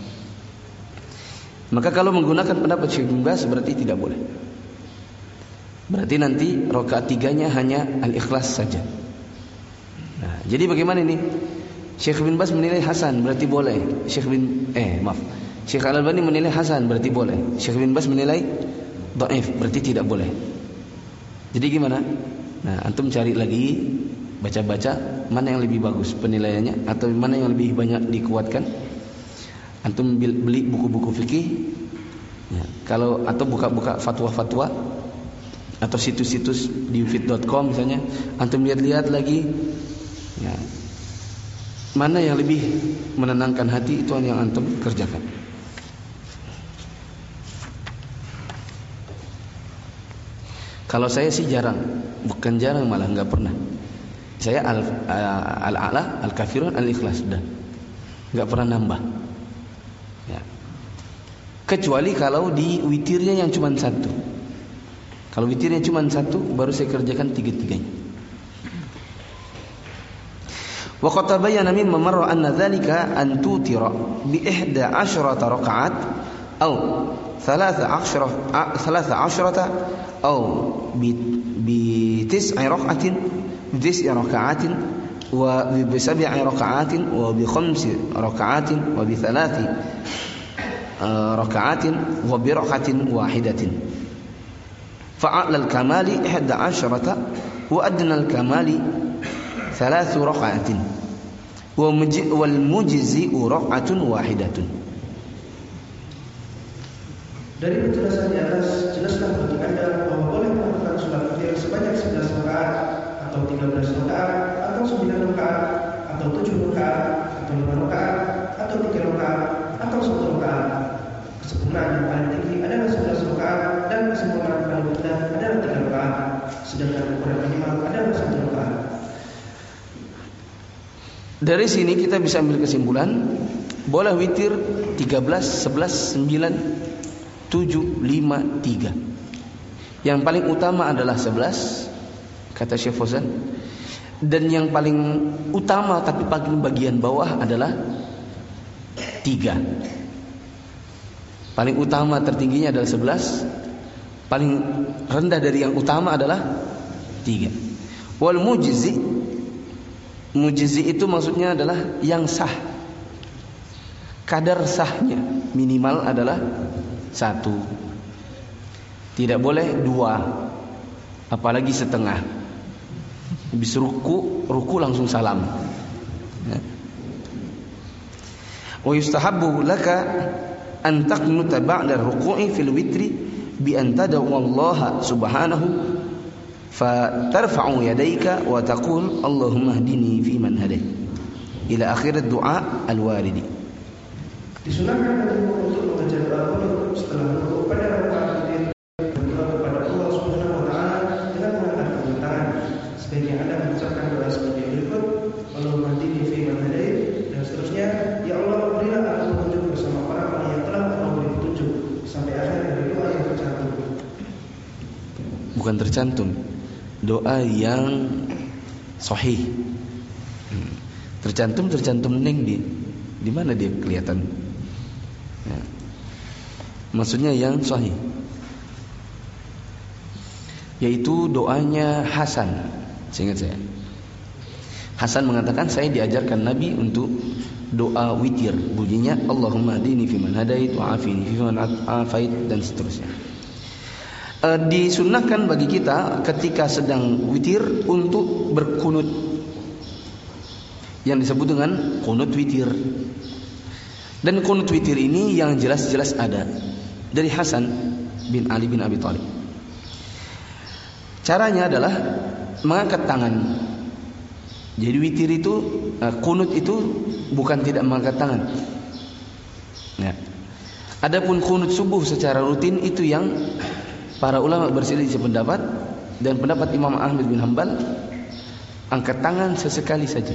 Maka kalau menggunakan pendapat Syekh bin Baz berarti tidak boleh. Berarti nanti rakaat tiganya hanya Al-Ikhlas saja. Nah, jadi bagaimana ini? Syekh bin Baz menilai hasan berarti boleh. Syekh bin eh maaf. Syekh Al-Albani menilai hasan berarti boleh. Syekh bin Baz menilai dhaif berarti tidak boleh. Jadi gimana? Nah, antum cari lagi, baca-baca mana yang lebih bagus penilaiannya atau mana yang lebih banyak dikuatkan. Antum beli buku-buku fikih, ya, kalau atau buka-buka fatwa-fatwa atau situs-situs di ufit dot com misalnya, antum lihat-lihat lagi, ya, Mana yang lebih menenangkan hati, itu yang antum kerjakan. Kalau saya sih jarang, bukan jarang malah nggak pernah. Saya al-a'la, al-kafirun, al-ikhlas sudah, nggak pernah nambah. Ya. Kecuali kalau di witirnya yang cuma satu. Kalau witirnya cuma satu, baru saya kerjakan tiga-tiganya. Wa qad tabayyana mimma marra anna dhalika an tutira bi ihda asyrata raka'at aw thalatha asyrata thalatha asyrata aw bi bi tis'i raka'atin bi tis'i raka'atin wa bi sab'i raka'atin wa bi khamsi raka'atin wa bi thalathi raka'atin wa bi raka'atin wahidatin. Fa'ala al-kamali ihda asyrata wa adna al-kamali thalathu raka'atin wal mujzi'u raka'atun wahidatun. Dari penjelasan di atas, jelaskan bagi Anda bahwa boleh melakukan sholat witir sebanyak sebelas rakaat atau tiga belas rakaat atau sembilan rakaat atau tujuh rakaat atau lima rakaat atau tiga rakaat atau satu rakaat. Kesempurnaan yang paling tinggi adalah sebelas rakaat dan kesempurnaan paling rendah adalah tiga rakaat. Sedangkan ukuran minimal adalah satu rakaat. Dari sini kita bisa ambil kesimpulan, boleh witir tiga belas, sebelas, sembilan, tujuh, lima, tiga. Yang paling utama adalah sebelas, kata Syekh Fauzan. Dan yang paling utama tapi paling bagian bawah adalah tiga. Paling utama tertingginya adalah sebelas, paling rendah dari yang utama adalah tiga. Wal mujzi, mujzi itu maksudnya adalah yang sah. Kadar sahnya minimal adalah satu. Tidak boleh dua, apalagi setengah. Habis ruku, ruku langsung salam. Wa yustahabbu laka an taqnuta ba'da ruku'i fil witri bi an tad'u Allah subhanahu fa tarfa'u yadayka wa taqul Allahumma hdini fi man hadayt ila akhir doa al-waridi. Disunahkan bagimu untuk membaca doa qunut setelah rukuk pada rakaat witir, berdoa kepada Allah Subhanahu wa taala dengan mengangkat tangan. Sebaiknya Anda mengucapkan doa seperti berikut: Allahumma hdini fi man hadayt, dan seterusnya. Ya Allah, berilah aku petunjuk bersama orang-orang yang telah Engkau beri petunjuk, sampai akhir dari doa yang tercantum. Bukan tercantum, doa yang sahih. Tercantum tercantum neng di di mana dia kelihatan? Ya. Maksudnya yang sahih, yaitu doanya Hasan. Seingat saya, Hasan mengatakan saya diajarkan Nabi untuk doa witir, bunyinya Allahumma hdini fi man hadait wa afini fi man afait, dan seterusnya. E, disunnahkan bagi kita ketika sedang witir untuk berkunut, yang disebut dengan kunut witir. Dan kunut witir ini yang jelas-jelas ada dari Hasan bin Ali bin Abi Thalib. Caranya adalah mengangkat tangan. Jadi witir itu, kunut itu bukan tidak mengangkat tangan. Ya. Adapun kunut subuh secara rutin itu yang para ulama berselisih pendapat, dan pendapat Imam Ahmad bin Hanbal angkat tangan sesekali saja.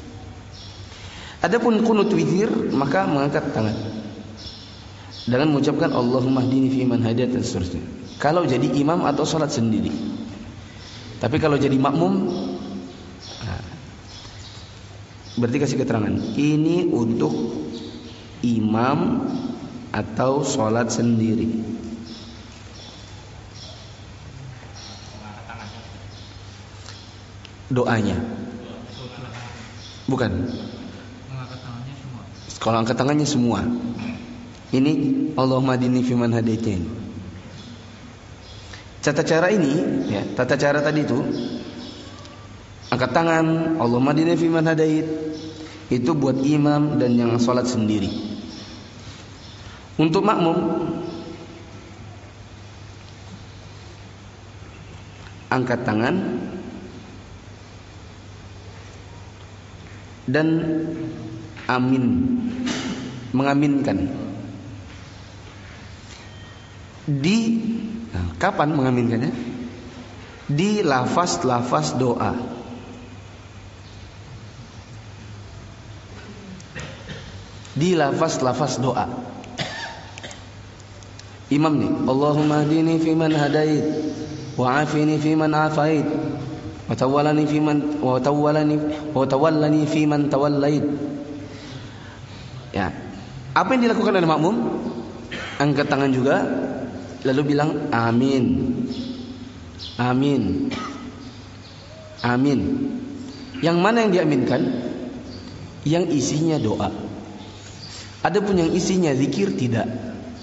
Adapun kunut witir maka mengangkat tangan dengan mengucapkan Allahumma hdini fi man hadait dan seterusnya. Kalau jadi imam atau salat sendiri. Tapi kalau jadi makmum, nah, berarti kasih keterangan ini untuk imam atau salat sendiri. Doanya bukan. Kalau angkat tangannya semua. Ini Allahumma hdini fi man hadaitin. Tata cara ini, ya, tata cara tadi itu angkat tangan Allahumma hdini fi man hadait, itu buat imam dan yang salat sendiri. Untuk makmum, angkat tangan dan amin, mengaminkan. Di nah, kapan mengaminkannya? Di lafaz-lafaz doa. Di lafaz-lafaz doa. Imam nih, Allahumma hdini fiman hadait, wa afini fiman afait, wa tawallani fiman wa tawallani wa tawallani fiman tawallait. Ya. Apa yang dilakukan oleh makmum? Angkat tangan juga, lalu bilang amin. Amin. Amin. Yang mana yang diaminkan? Yang isinya doa. Adapun yang isinya zikir tidak.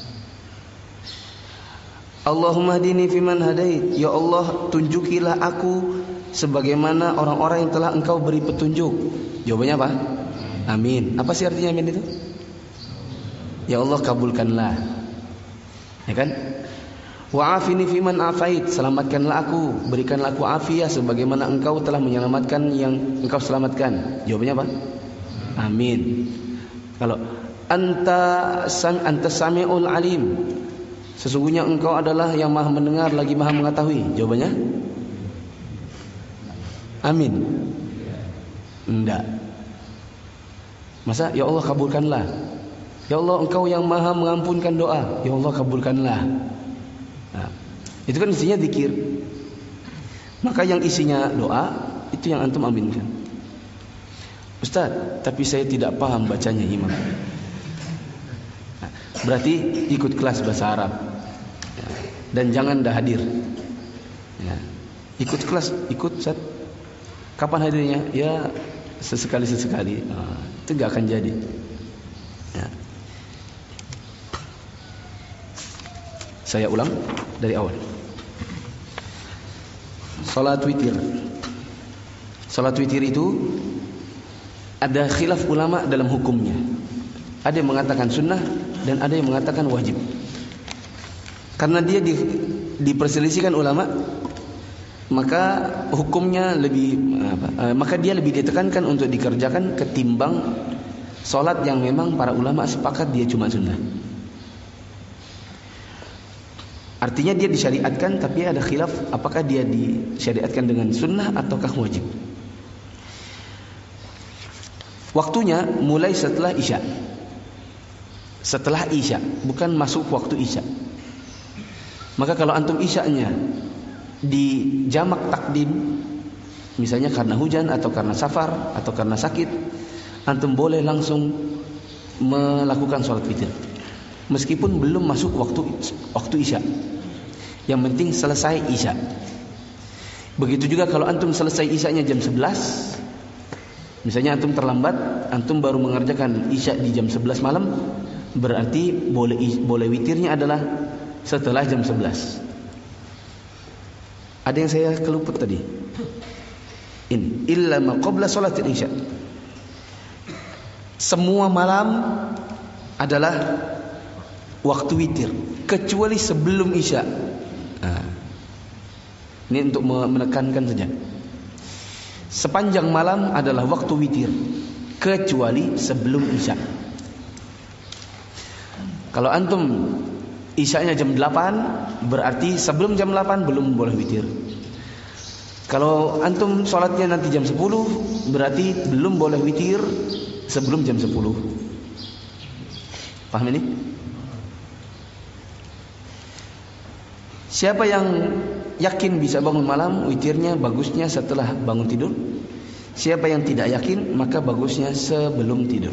Allahumma hdini fiman hadait, ya Allah tunjukilah aku sebagaimana orang-orang yang telah Engkau beri petunjuk. Jawabannya apa? Amin. Apa sih artinya amin itu? Ya Allah kabulkanlah. Ya kan? Wa afini fiman afait, selamatkanlah aku, berikanlah aku afiah sebagaimana Engkau telah menyelamatkan yang Engkau selamatkan. Jawabannya apa? Amin. Kalau anta sam anta samiul alim, sesungguhnya Engkau adalah yang Maha mendengar lagi Maha mengetahui. Jawabannya? Amin. Enggak. Masa ya Allah kabulkanlah. Ya Allah Engkau yang Maha mengampunkan doa. Ya Allah kabulkanlah. Nah, itu kan isinya zikir. Maka yang isinya doa itu yang antum aminkan. Ustaz, tapi saya tidak paham bacanya imam. Nah, berarti ikut kelas bahasa Arab ya, dan jangan dah hadir ya. Ikut kelas, ikut Ustaz. Kapan hadirnya? Ya sesekali-sesekali. Nah, itu gak akan jadi ya. Saya ulang dari awal. Salat witir. Salat witir itu ada khilaf ulama dalam hukumnya. Ada yang mengatakan sunnah dan ada yang mengatakan wajib. Karena dia di, diperselisihkan ulama, maka hukumnya lebih apa, eh, maka dia lebih ditekankan untuk dikerjakan ketimbang salat yang memang para ulama sepakat dia cuma sunnah. Artinya dia disyariatkan, tapi ada khilaf apakah dia disyariatkan dengan sunnah ataukah wajib. Waktunya mulai setelah isya. Setelah isya, bukan masuk waktu isya. Maka kalau antum isyanya di jamak takdim, misalnya karena hujan atau karena safar atau karena sakit, antum boleh langsung melakukan sholat witir meskipun belum masuk waktu waktu isya. Yang penting selesai isya. Begitu juga kalau antum selesai isyanya jam sebelas, misalnya antum terlambat, antum baru mengerjakan isya di jam sebelas malam, berarti boleh boleh witirnya adalah setelah jam sebelas. Ada yang saya keluput tadi. In illa ma qabla salatil isya. Semua malam adalah waktu witir kecuali sebelum isya. Nah, ini untuk menekankan saja. Sepanjang malam adalah waktu witir kecuali sebelum isya. Kalau antum isyanya jam delapan, berarti sebelum jam delapan belum boleh witir. Kalau antum sholatnya nanti jam sepuluh, berarti belum boleh witir sebelum jam sepuluh. Paham ini? Siapa yang yakin bisa bangun malam, witirnya bagusnya setelah bangun tidur. Siapa yang tidak yakin, maka bagusnya sebelum tidur.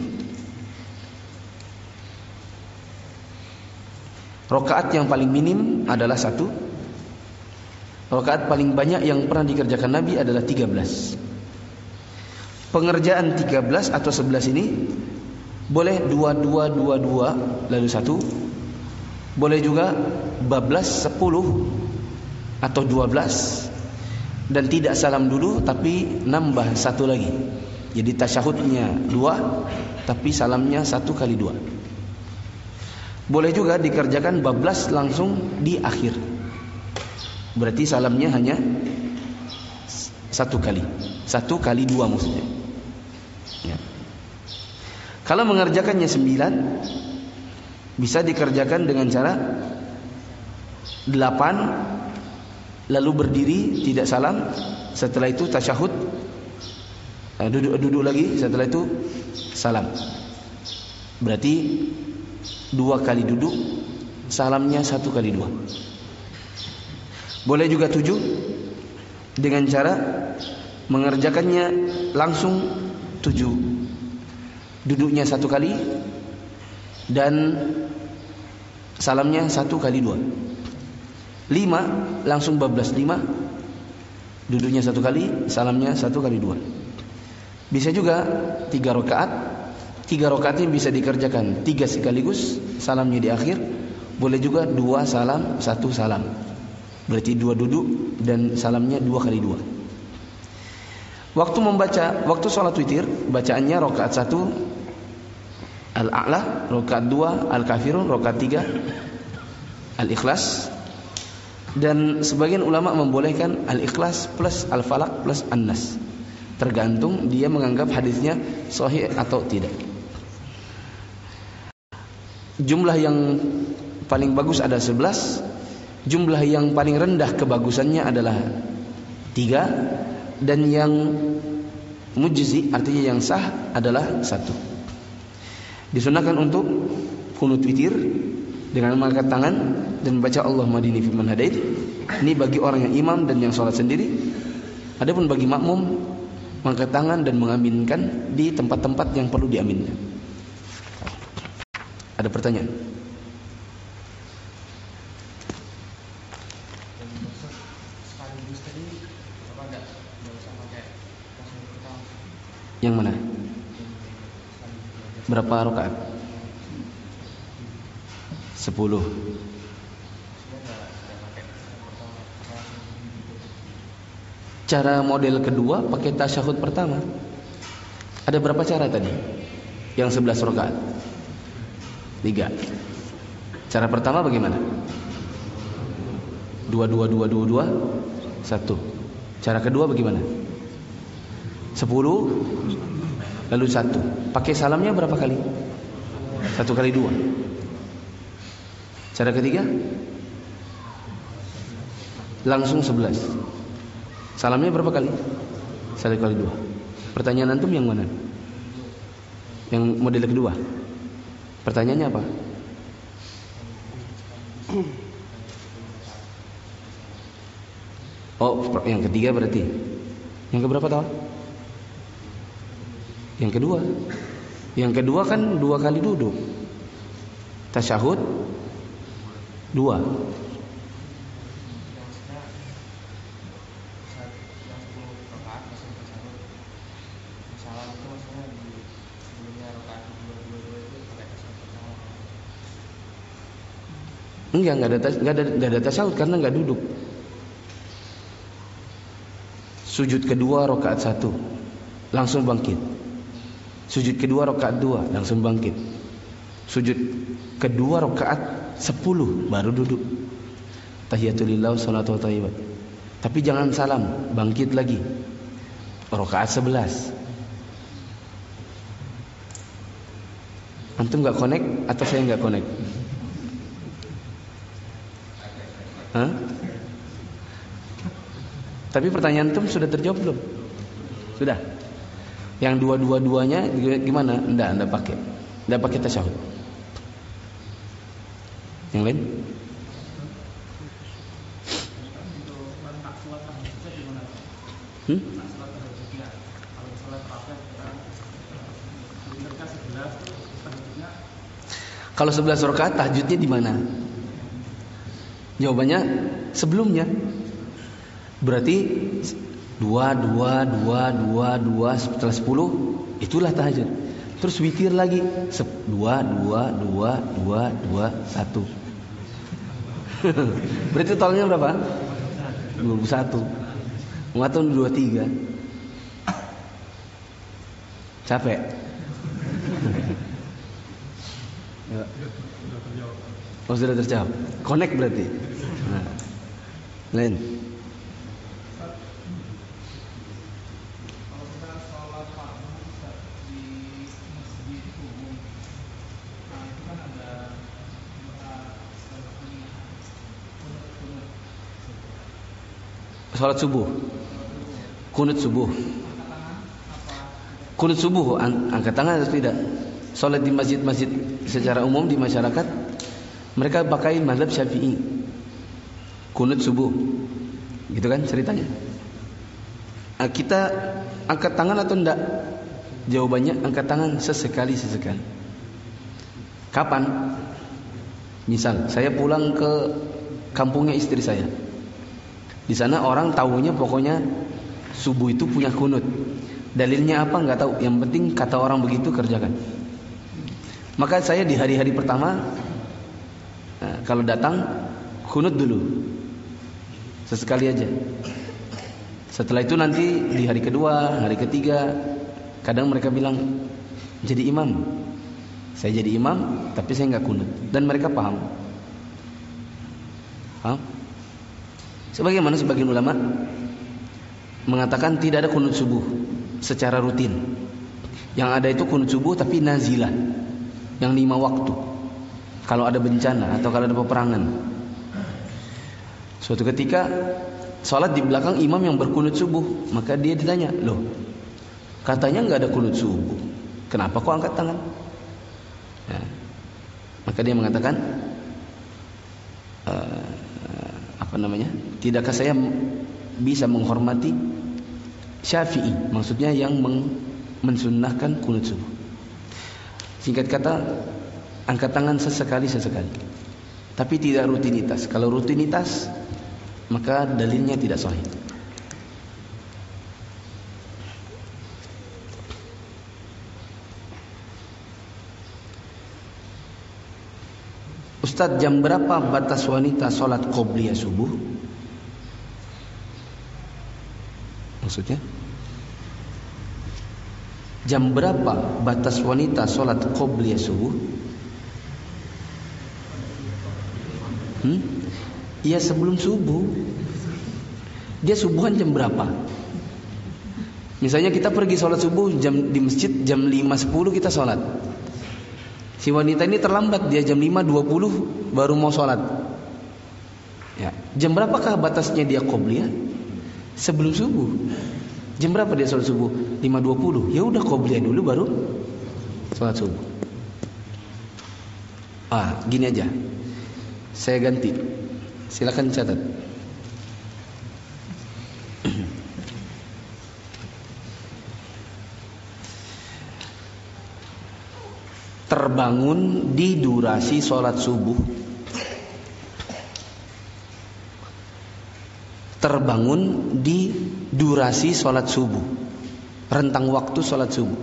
Rakaat yang paling minim adalah satu. Rakaat paling banyak yang pernah dikerjakan Nabi adalah tiga belas. Pengerjaan tiga belas atau sebelas ini boleh dua dua dua dua lalu satu. Boleh juga bablas sepuluh atau dua belas dan tidak salam dulu tapi nambah satu lagi. Jadi tasyahudnya dua tapi salamnya satu kali dua. Boleh juga dikerjakan bablas langsung di akhir. Berarti salamnya hanya satu kali. Satu kali dua maksudnya. Ya. Kalau mengerjakannya sembilan, bisa dikerjakan dengan cara delapan, lalu berdiri tidak salam, setelah itu tasyahud, eh, duduk duduk lagi, setelah itu salam. Berarti dua kali duduk, salamnya satu kali dua. Boleh juga tujuh dengan cara mengerjakannya langsung tujuh, duduknya satu kali dan salamnya satu kali dua. Lima langsung bablas lima, duduknya satu kali, salamnya satu kali dua. Bisa juga tiga rakaat, tiga rakaatnya bisa dikerjakan tiga sekaligus, salamnya di akhir. Boleh juga dua salam satu salam, berarti dua duduk dan salamnya dua kali dua. Waktu membaca, waktu sholat witir, bacaannya rakaat satu Al-A'la, rakaat dua Al-Kafirun, rakaat tiga Al-Ikhlas. Dan sebagian ulama membolehkan Al-Ikhlas plus Al-Falaq plus An-Nas, tergantung dia menganggap hadisnya sahih atau tidak. Jumlah yang paling bagus ada sebelas, jumlah yang paling rendah kebagusannya adalah tiga, dan yang mujzi artinya yang sah adalah satu. Disunahkan untuk kunut witir dengan mengangkat tangan dan membaca Allahumma hdini fiman hadait. Ini bagi orang yang imam dan yang sholat sendiri. Adapun bagi makmum, mengangkat tangan dan mengaminkan di tempat-tempat yang perlu diaminkan. Ada pertanyaan? Yang mana? Berapa rakaat? Sepuluh. Cara model kedua pakai tasyahud pertama. Ada berapa cara tadi? Yang sebelas rakaat. Tiga. Cara pertama bagaimana? Dua, dua, dua, dua, dua, satu. Cara kedua bagaimana? Sepuluh, lalu satu. Pakai salamnya berapa kali? Satu kali dua. Cara ketiga, langsung sebelas. Salamnya berapa kali? Satu kali dua. Pertanyaan antum yang mana? Yang model kedua. Pertanyaannya apa? Oh, yang ketiga berarti. Yang keberapa tahu? Yang kedua. Yang kedua kan dua kali duduk. Tasyahud dua. Enggak, enggak ada enggak ada enggak ada tasyahud karena enggak duduk. Sujud kedua rakaat satu, langsung bangkit. Sujud kedua rakaat dua, langsung bangkit. Sujud kedua rakaat sepuluh baru duduk. Tahiyatulillah salatu wa thayyibat. Tapi jangan salam, bangkit lagi. Rakaat sebelas. Antum enggak connect atau saya enggak connect? Hah? Tapi pertanyaan antum sudah terjawab belum? Sudah. Yang dua-dua-duanya gimana? Enggak, enggak pakai. Enggak pakai tasyahud. Yang lain? Hmm? Kalau sebelas rakaat tahajudnya di mana? Jawabannya sebelumnya. Berarti dua, dua, dua, dua, dua setelah sepuluh itulah tahajud. Terus witir lagi dua, dua, dua, dua, dua, satu. Berarti totalnya berapa? dua puluh satu. Atau dua puluh tiga. Capek. Oh, sudah terjawab. Connect berarti. Nah. Lain. Salat subuh. Kunut subuh. Kunut subuh ang- angkat tangan atau tidak? Salat di masjid-masjid secara umum di masyarakat mereka pakai mazhab Syafi'i. Kunut subuh. Gitu kan ceritanya. Nah, kita angkat tangan atau enggak? Jawabannya angkat tangan sesekali sesekali. Kapan? Misal saya pulang ke kampungnya istri saya. Di sana orang tahunya pokoknya subuh itu punya kunut. Dalilnya apa enggak tahu. Yang penting kata orang begitu kerjakan. Maka saya di hari-hari pertama nah, kalau datang kunut dulu. Sesekali aja. Setelah itu nanti di hari kedua, hari ketiga, kadang mereka bilang jadi imam. Saya jadi imam, tapi saya nggak kunut. Dan mereka paham. Paham? Sebagaimana sebagian ulama mengatakan tidak ada kunut subuh secara rutin. Yang ada itu kunut subuh tapi nazilah, yang lima waktu. Kalau ada bencana atau kalau ada peperangan. Suatu ketika sholat di belakang imam yang berkunut subuh, maka dia ditanya, loh, katanya nggak ada kunut subuh, kenapa kok angkat tangan? Ya. Maka dia mengatakan, uh, apa namanya? Tidakkah saya bisa menghormati Syafi'i, maksudnya yang mensunnahkan kunut subuh. Singkat kata, angkat tangan sesekali sesekali, tapi tidak rutinitas. Kalau rutinitas, maka dalilnya tidak sahih. Ustadz, jam berapa batas wanita sholat qobliyah subuh? Maksudnya? Jam berapa batas wanita sholat qobliyah subuh? Hmm? Ya sebelum subuh. Dia subuhan jam berapa? Misalnya kita pergi sholat subuh jam di masjid jam lima sepuluh kita sholat. Si wanita ini terlambat, dia jam lima dua puluh baru mau sholat. Ya, jam berapakah batasnya dia qobliyah? Sebelum subuh. Jam berapa dia sholat subuh? lima dua puluh. Ya udah qobliyah dulu baru sholat subuh. Ah, gini aja. Saya ganti. Silakan catat. Terbangun di durasi sholat subuh. Terbangun di durasi sholat subuh. Rentang waktu sholat subuh.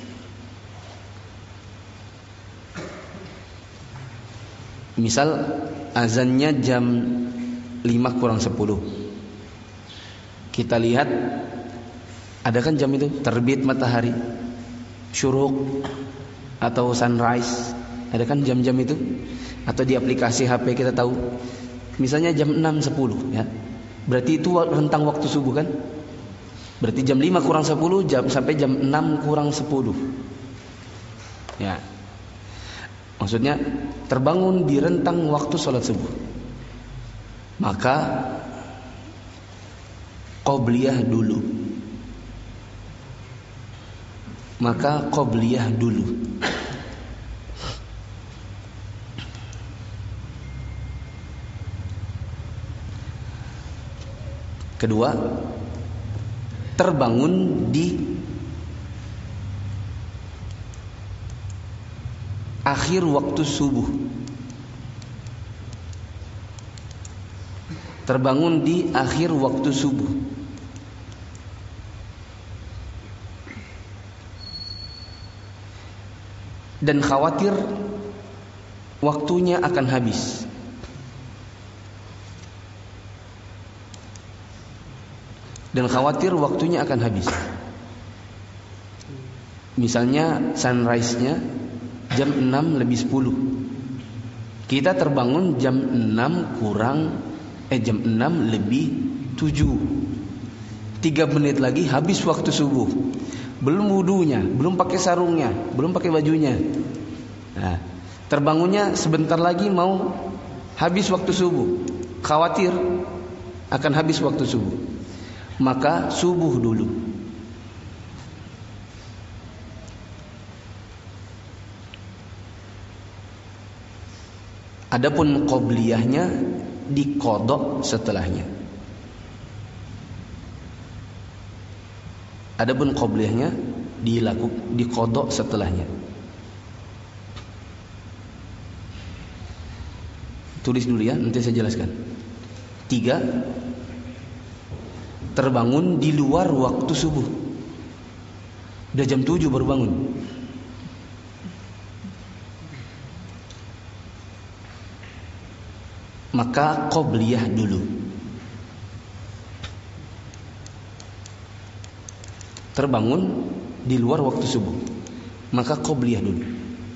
Misal azannya jam lima kurang sepuluh. Kita lihat, ada kan jam itu terbit matahari, syuruk atau sunrise, ada kan jam-jam itu. Atau di aplikasi H P kita tahu, misalnya jam enam sepuluh ya. Berarti itu rentang waktu subuh kan? Berarti jam lima kurang sepuluh jam, sampai jam enam kurang sepuluh. Ya. Maksudnya terbangun di rentang waktu sholat subuh. Maka qobliyah dulu. Maka qobliyah dulu. Kedua, terbangun di akhir waktu subuh. Terbangun di akhir waktu subuh. Dan khawatir waktunya akan habis. Dan khawatir waktunya akan habis. Misalnya sunrise-nya jam enam lebih sepuluh. Kita terbangun jam enam kurang eh jam enam lebih tujuh. tiga menit lagi habis waktu subuh. Belum wudunya, belum pakai sarungnya, belum pakai bajunya. Nah, terbangunnya sebentar lagi mau habis waktu subuh. Khawatir akan habis waktu subuh. maka subuh dulu. Adapun qobliyahnya diqadha setelahnya. Adapun qobliyahnya dilakukan diqadha setelahnya. Tulis dulu ya, nanti saya jelaskan. Tiga, terbangun di luar waktu subuh. Udah jam tujuh baru bangun. Maka qobliyah dulu. Terbangun di luar waktu subuh, maka qobliyah dulu.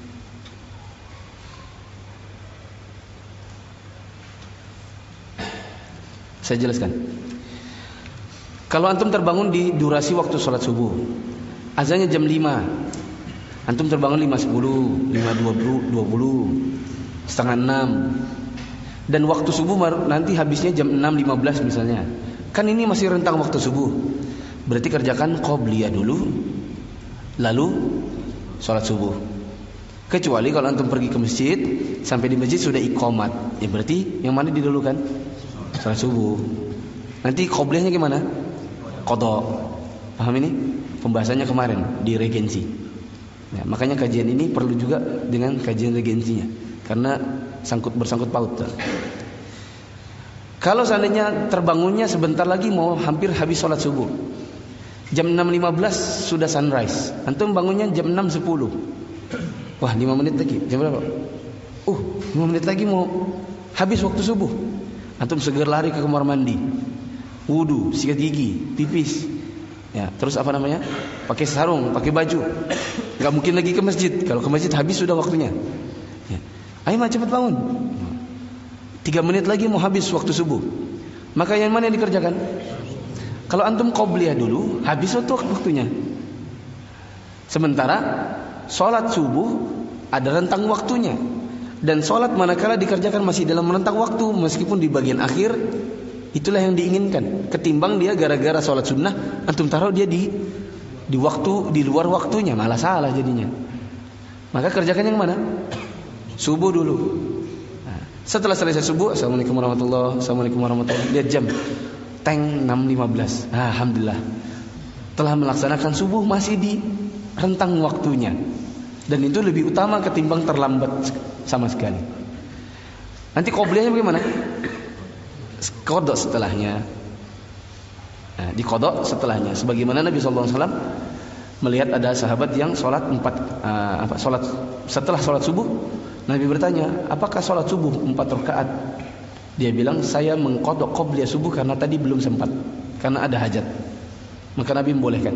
Saya jelaskan. Kalau antum terbangun di durasi waktu sholat subuh, azannya jam lima, antum terbangun lima sepuluh, lima dua puluh, setengah enam, dan waktu subuh nanti habisnya jam enam lima belas misalnya. Kan ini masih rentang waktu subuh. Berarti kerjakan qobliyah dulu, lalu sholat subuh. Kecuali kalau antum pergi ke masjid, sampai di masjid sudah iqamat, ya berarti yang mana didulukan? Sholat subuh. Nanti qobliyahnya gimana? Qadha. Paham ini? Pembahasannya kemarin di regensi. Ya, makanya kajian ini perlu juga dengan kajian regensinya, karena sangkut bersangkut paut. Kalau seandainya terbangunnya sebentar lagi mau hampir habis sholat subuh, jam enam lima belas sudah sunrise, antum bangunnya jam enam sepuluh. Wah, lima menit lagi. Jam berapa? Uh, lima menit lagi mau habis waktu subuh. Antum segera lari ke kamar mandi, wudu, sikat gigi, pipis, ya, terus apa namanya? Pakai sarung, pakai baju. Gak mungkin lagi ke masjid. Kalau ke masjid habis sudah waktunya. Ya. Ayo mah cepat bangun. Tiga menit lagi mau habis waktu subuh. Maka yang mana yang dikerjakan? Kalau antum qobliyah dulu, habis waktu waktunya. Sementara sholat subuh ada rentang waktunya. Dan sholat manakala dikerjakan masih dalam rentang waktu, meskipun di bagian akhir, itulah yang diinginkan. Ketimbang dia gara-gara sholat sunnah, antum taruh dia di di waktu di luar waktunya, malah salah jadinya. Maka kerjakan yang mana? Subuh dulu. Nah, setelah selesai subuh, assalamualaikum warahmatullahi, assalamualaikum warahmatullahi, lihat jam, teng enam lima belas. Ah, alhamdulillah, telah melaksanakan subuh masih di rentang waktunya. Dan itu lebih utama ketimbang terlambat sama sekali. Nanti qobliyahnya bagaimana? Qadha setelahnya. Nah, di qadha setelahnya. Sebagaimana Nabi sallallahu alaihi wasallam melihat ada sahabat yang sholat empat, uh, apa, sholat setelah sholat subuh, Nabi bertanya, apakah sholat subuh empat rakaat? Dia bilang, saya mengqadha qobliyah subuh karena tadi belum sempat, karena ada hajat. Maka Nabi membolehkan.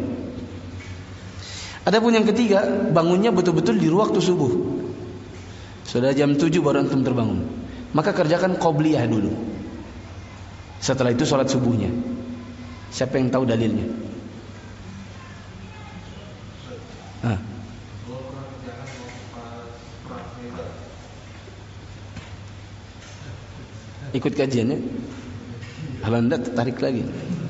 Adapun yang ketiga, bangunnya betul-betul di waktu subuh. Sudah jam tujuh baru antum terbangun. Maka kerjakan qobliyah dulu. Setelah itu sholat subuhnya. Siapa yang tahu dalilnya? Ah. Ikut kajiannya. Kalau anda tertarik lagi.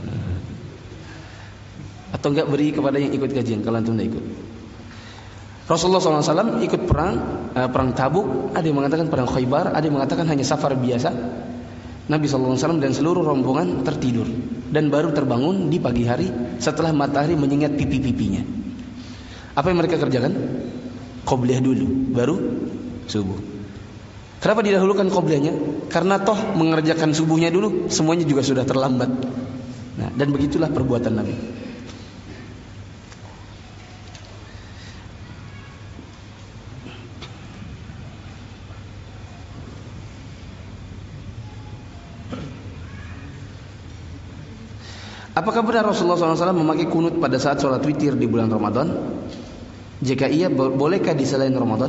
Atau enggak beri kepada yang ikut kajian kalau antum tidak ikut. Rasulullah shallallahu alaihi wasallam ikut perang eh, perang Tabuk, ada yang mengatakan perang Khaybar, ada yang mengatakan hanya safar biasa. Nabi shallallahu alaihi wasallam dan seluruh rombongan tertidur dan baru terbangun di pagi hari setelah matahari menyengat pipi-pipinya. Apa yang mereka kerjakan? Qobliyah dulu, baru subuh. Kenapa didahulukan qobliyahnya? Karena toh mengerjakan subuhnya dulu semuanya juga sudah terlambat. Nah, dan begitulah perbuatan Nabi. Apakah benar Rasulullah shallallahu alaihi wasallam memakai kunut pada saat sholat witir di bulan Ramadan? Jika iya, bolehkah di selain Ramadan?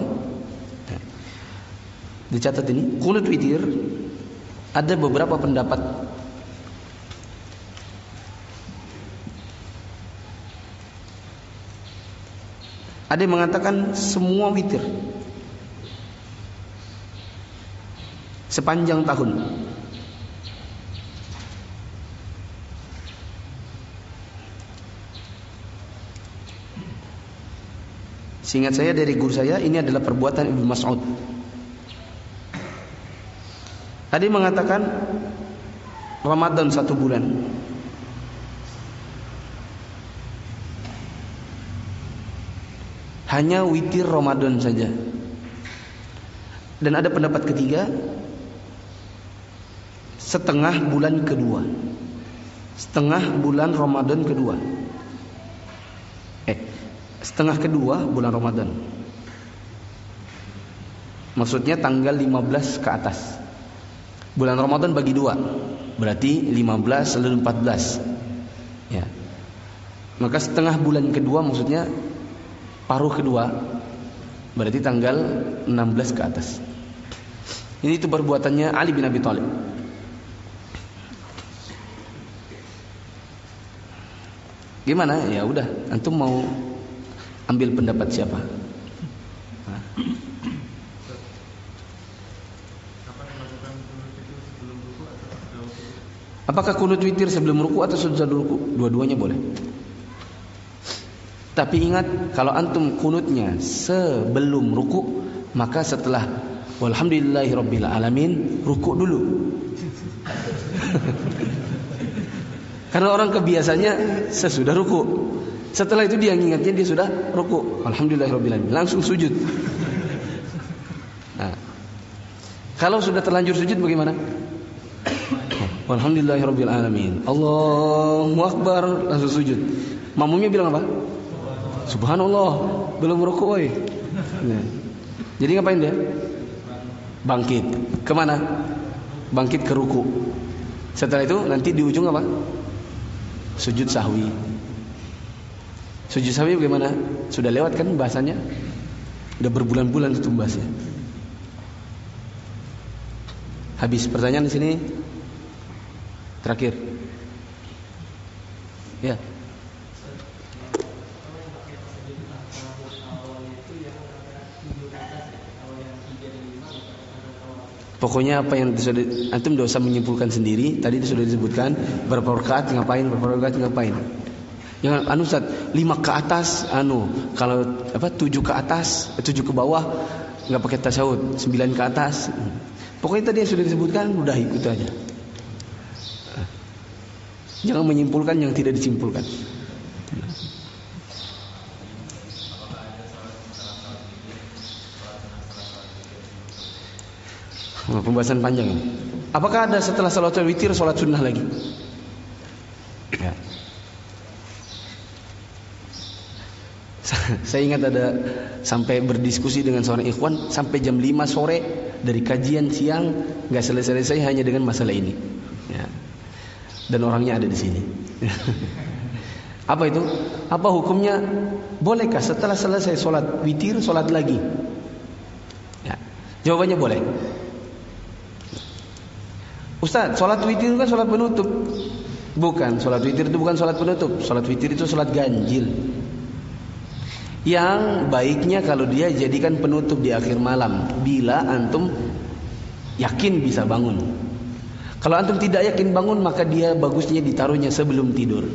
Dicatat ini, kunut witir ada beberapa pendapat. Ada yang mengatakan semua witir sepanjang tahun. Seingat saya dari guru saya, ini adalah perbuatan Ibnu Mas'ud. Tadi mengatakan Ramadan satu bulan. Hanya witir Ramadan saja. Dan ada pendapat ketiga, setengah bulan kedua, setengah bulan Ramadan kedua, eh setengah kedua bulan Ramadan. Maksudnya tanggal lima belas ke atas. Bulan Ramadan bagi dua, berarti lima belas lalu empat belas. Ya. Maka setengah bulan kedua maksudnya paruh kedua, berarti tanggal enam belas ke atas. Ini itu perbuatannya Ali bin Abi Thalib. Gimana? Ya udah, antum mau ambil pendapat siapa? Hah? Apakah kunut witir sebelum ruku atau sesudah ruku? Dua-duanya boleh. Tapi ingat, kalau antum kunutnya sebelum ruku, maka setelah walhamdulillahirabbil alamin ruku dulu. Karena orang kebiasaannya sesudah ruku. Setelah itu dia ingatnya dia sudah ruku. Alhamdulillahirabbil alamin, langsung sujud. Nah, kalau sudah terlanjur sujud bagaimana? Alhamdulillahirabbil alamin, Allahu akbar, langsung sujud. Makmumnya bilang apa? Subhanallah, belum ruku oi. Nah, jadi ngapain dia? Bangkit. Kemana? Bangkit ke ruku. Setelah itu nanti di ujung apa? Sujud sahwi. Sujud sahwi bagaimana? Sudah lewat kan bahasanya? Udah berbulan-bulan itu bahasnya. Habis pertanyaan di sini. Terakhir. Ya. Pokoknya apa yang sudah antum tidak usah menyimpulkan sendiri. Tadi itu sudah disebutkan berapa rakaat ngapain, berapa rakaat ngapain. Jangan anu Ustaz, lima ke atas anu, kalau apa tujuh ke atas, tujuh ke bawah enggak pakai tasyahud, sembilan ke atas. Pokoknya tadi yang sudah disebutkan udah ikut aja. Jangan menyimpulkan yang tidak disimpulkan. Pembahasan panjang ini. Apakah ada setelah salat witir salat sunnah lagi? Ya. Saya ingat ada sampai berdiskusi dengan seorang ikhwan sampai jam lima sore dari kajian siang nggak selesai-selesai hanya dengan masalah ini. Ya. Dan orangnya ada di sini. Apa itu? Apa hukumnya? Bolehkah setelah selesai salat witir salat lagi? Ya. Jawabannya boleh. Ustaz, salat witir kan salat penutup. Bukan, salat witir itu bukan salat penutup. Salat witir itu salat ganjil. Yang baiknya kalau dia jadikan penutup di akhir malam, bila antum yakin bisa bangun. Kalau antum tidak yakin bangun, maka dia bagusnya ditaruhnya sebelum tidur.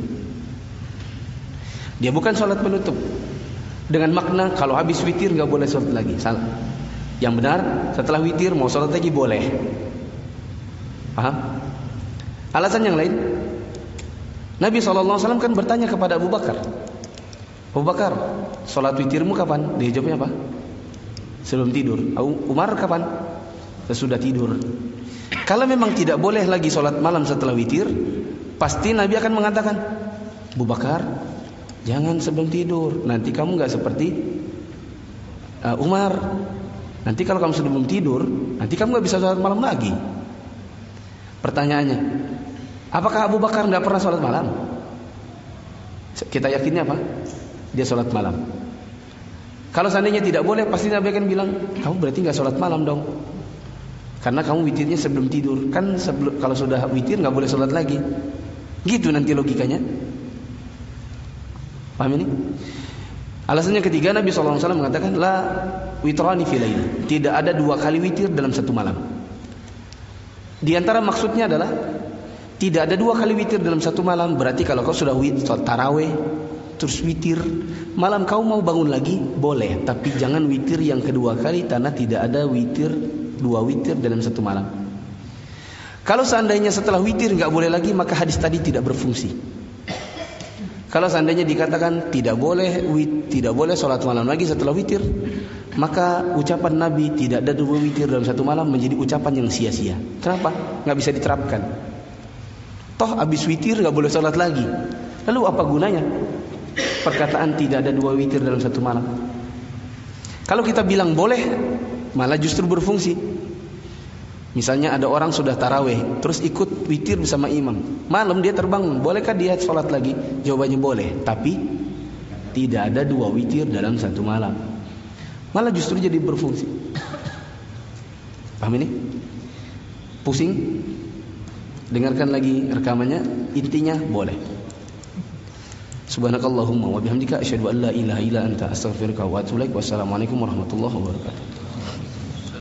Dia bukan salat penutup. Dengan makna kalau habis witir nggak boleh salat lagi. Salah. Yang benar, setelah witir mau salat lagi boleh. Paham? Alasan yang lain, Nabi shallallahu alaihi wasallam kan bertanya kepada Abu Bakar, Abu Bakar, salat witirmu kapan? Dia jawabnya apa? Sebelum tidur. Umar kapan? Sesudah tidur. Kalau memang tidak boleh lagi salat malam setelah witir, pasti Nabi akan mengatakan, Abu Bakar, jangan sebelum tidur. Nanti kamu nggak seperti uh, Umar. Nanti kalau kamu sebelum tidur, nanti kamu nggak bisa salat malam lagi. Pertanyaannya, apakah Abu Bakar tidak pernah sholat malam? Kita yakinnya apa? Dia sholat malam. Kalau seandainya tidak boleh, pasti Nabi akan bilang, kamu berarti nggak sholat malam dong, karena kamu witirnya sebelum tidur. Kan sebelum, kalau sudah witir nggak boleh sholat lagi. Gitu nanti logikanya. Paham ini? Alasannya ketiga, Nabi shallallahu alaihi wasallam mengatakan, la witrani fi lail. Tidak ada dua kali witir dalam satu malam. Di antara maksudnya adalah tidak ada dua kali witir dalam satu malam. Berarti kalau kau sudah witir tarawih, terus witir. Malam kau mau bangun lagi, boleh. Tapi jangan witir yang kedua kali, karena tidak ada witir, dua witir dalam satu malam. Kalau seandainya setelah witir nggak boleh lagi, maka hadis tadi tidak berfungsi. Kalau seandainya dikatakan tidak boleh wit, tidak boleh sholat malam lagi setelah witir, maka ucapan Nabi tidak ada dua witir dalam satu malam menjadi ucapan yang sia-sia. Kenapa? Nggak bisa diterapkan. Toh habis witir nggak boleh sholat lagi. Lalu apa gunanya perkataan tidak ada dua witir dalam satu malam? Kalau kita bilang boleh, malah justru berfungsi. Misalnya ada orang sudah taraweh, terus ikut witir bersama imam. Malam dia terbangun, bolehkah dia sholat lagi? Jawabannya boleh, tapi tidak ada dua witir dalam satu malam. Malah justru jadi berfungsi. Paham ini? Pusing? Dengarkan lagi rekamannya, intinya boleh. Subhanakallahumma wa bihamdika asyhadu an la ilaha illa anta astaghfiruka wa atubu ilaik. Wassalamualaikum warahmatullahi wabarakatuh.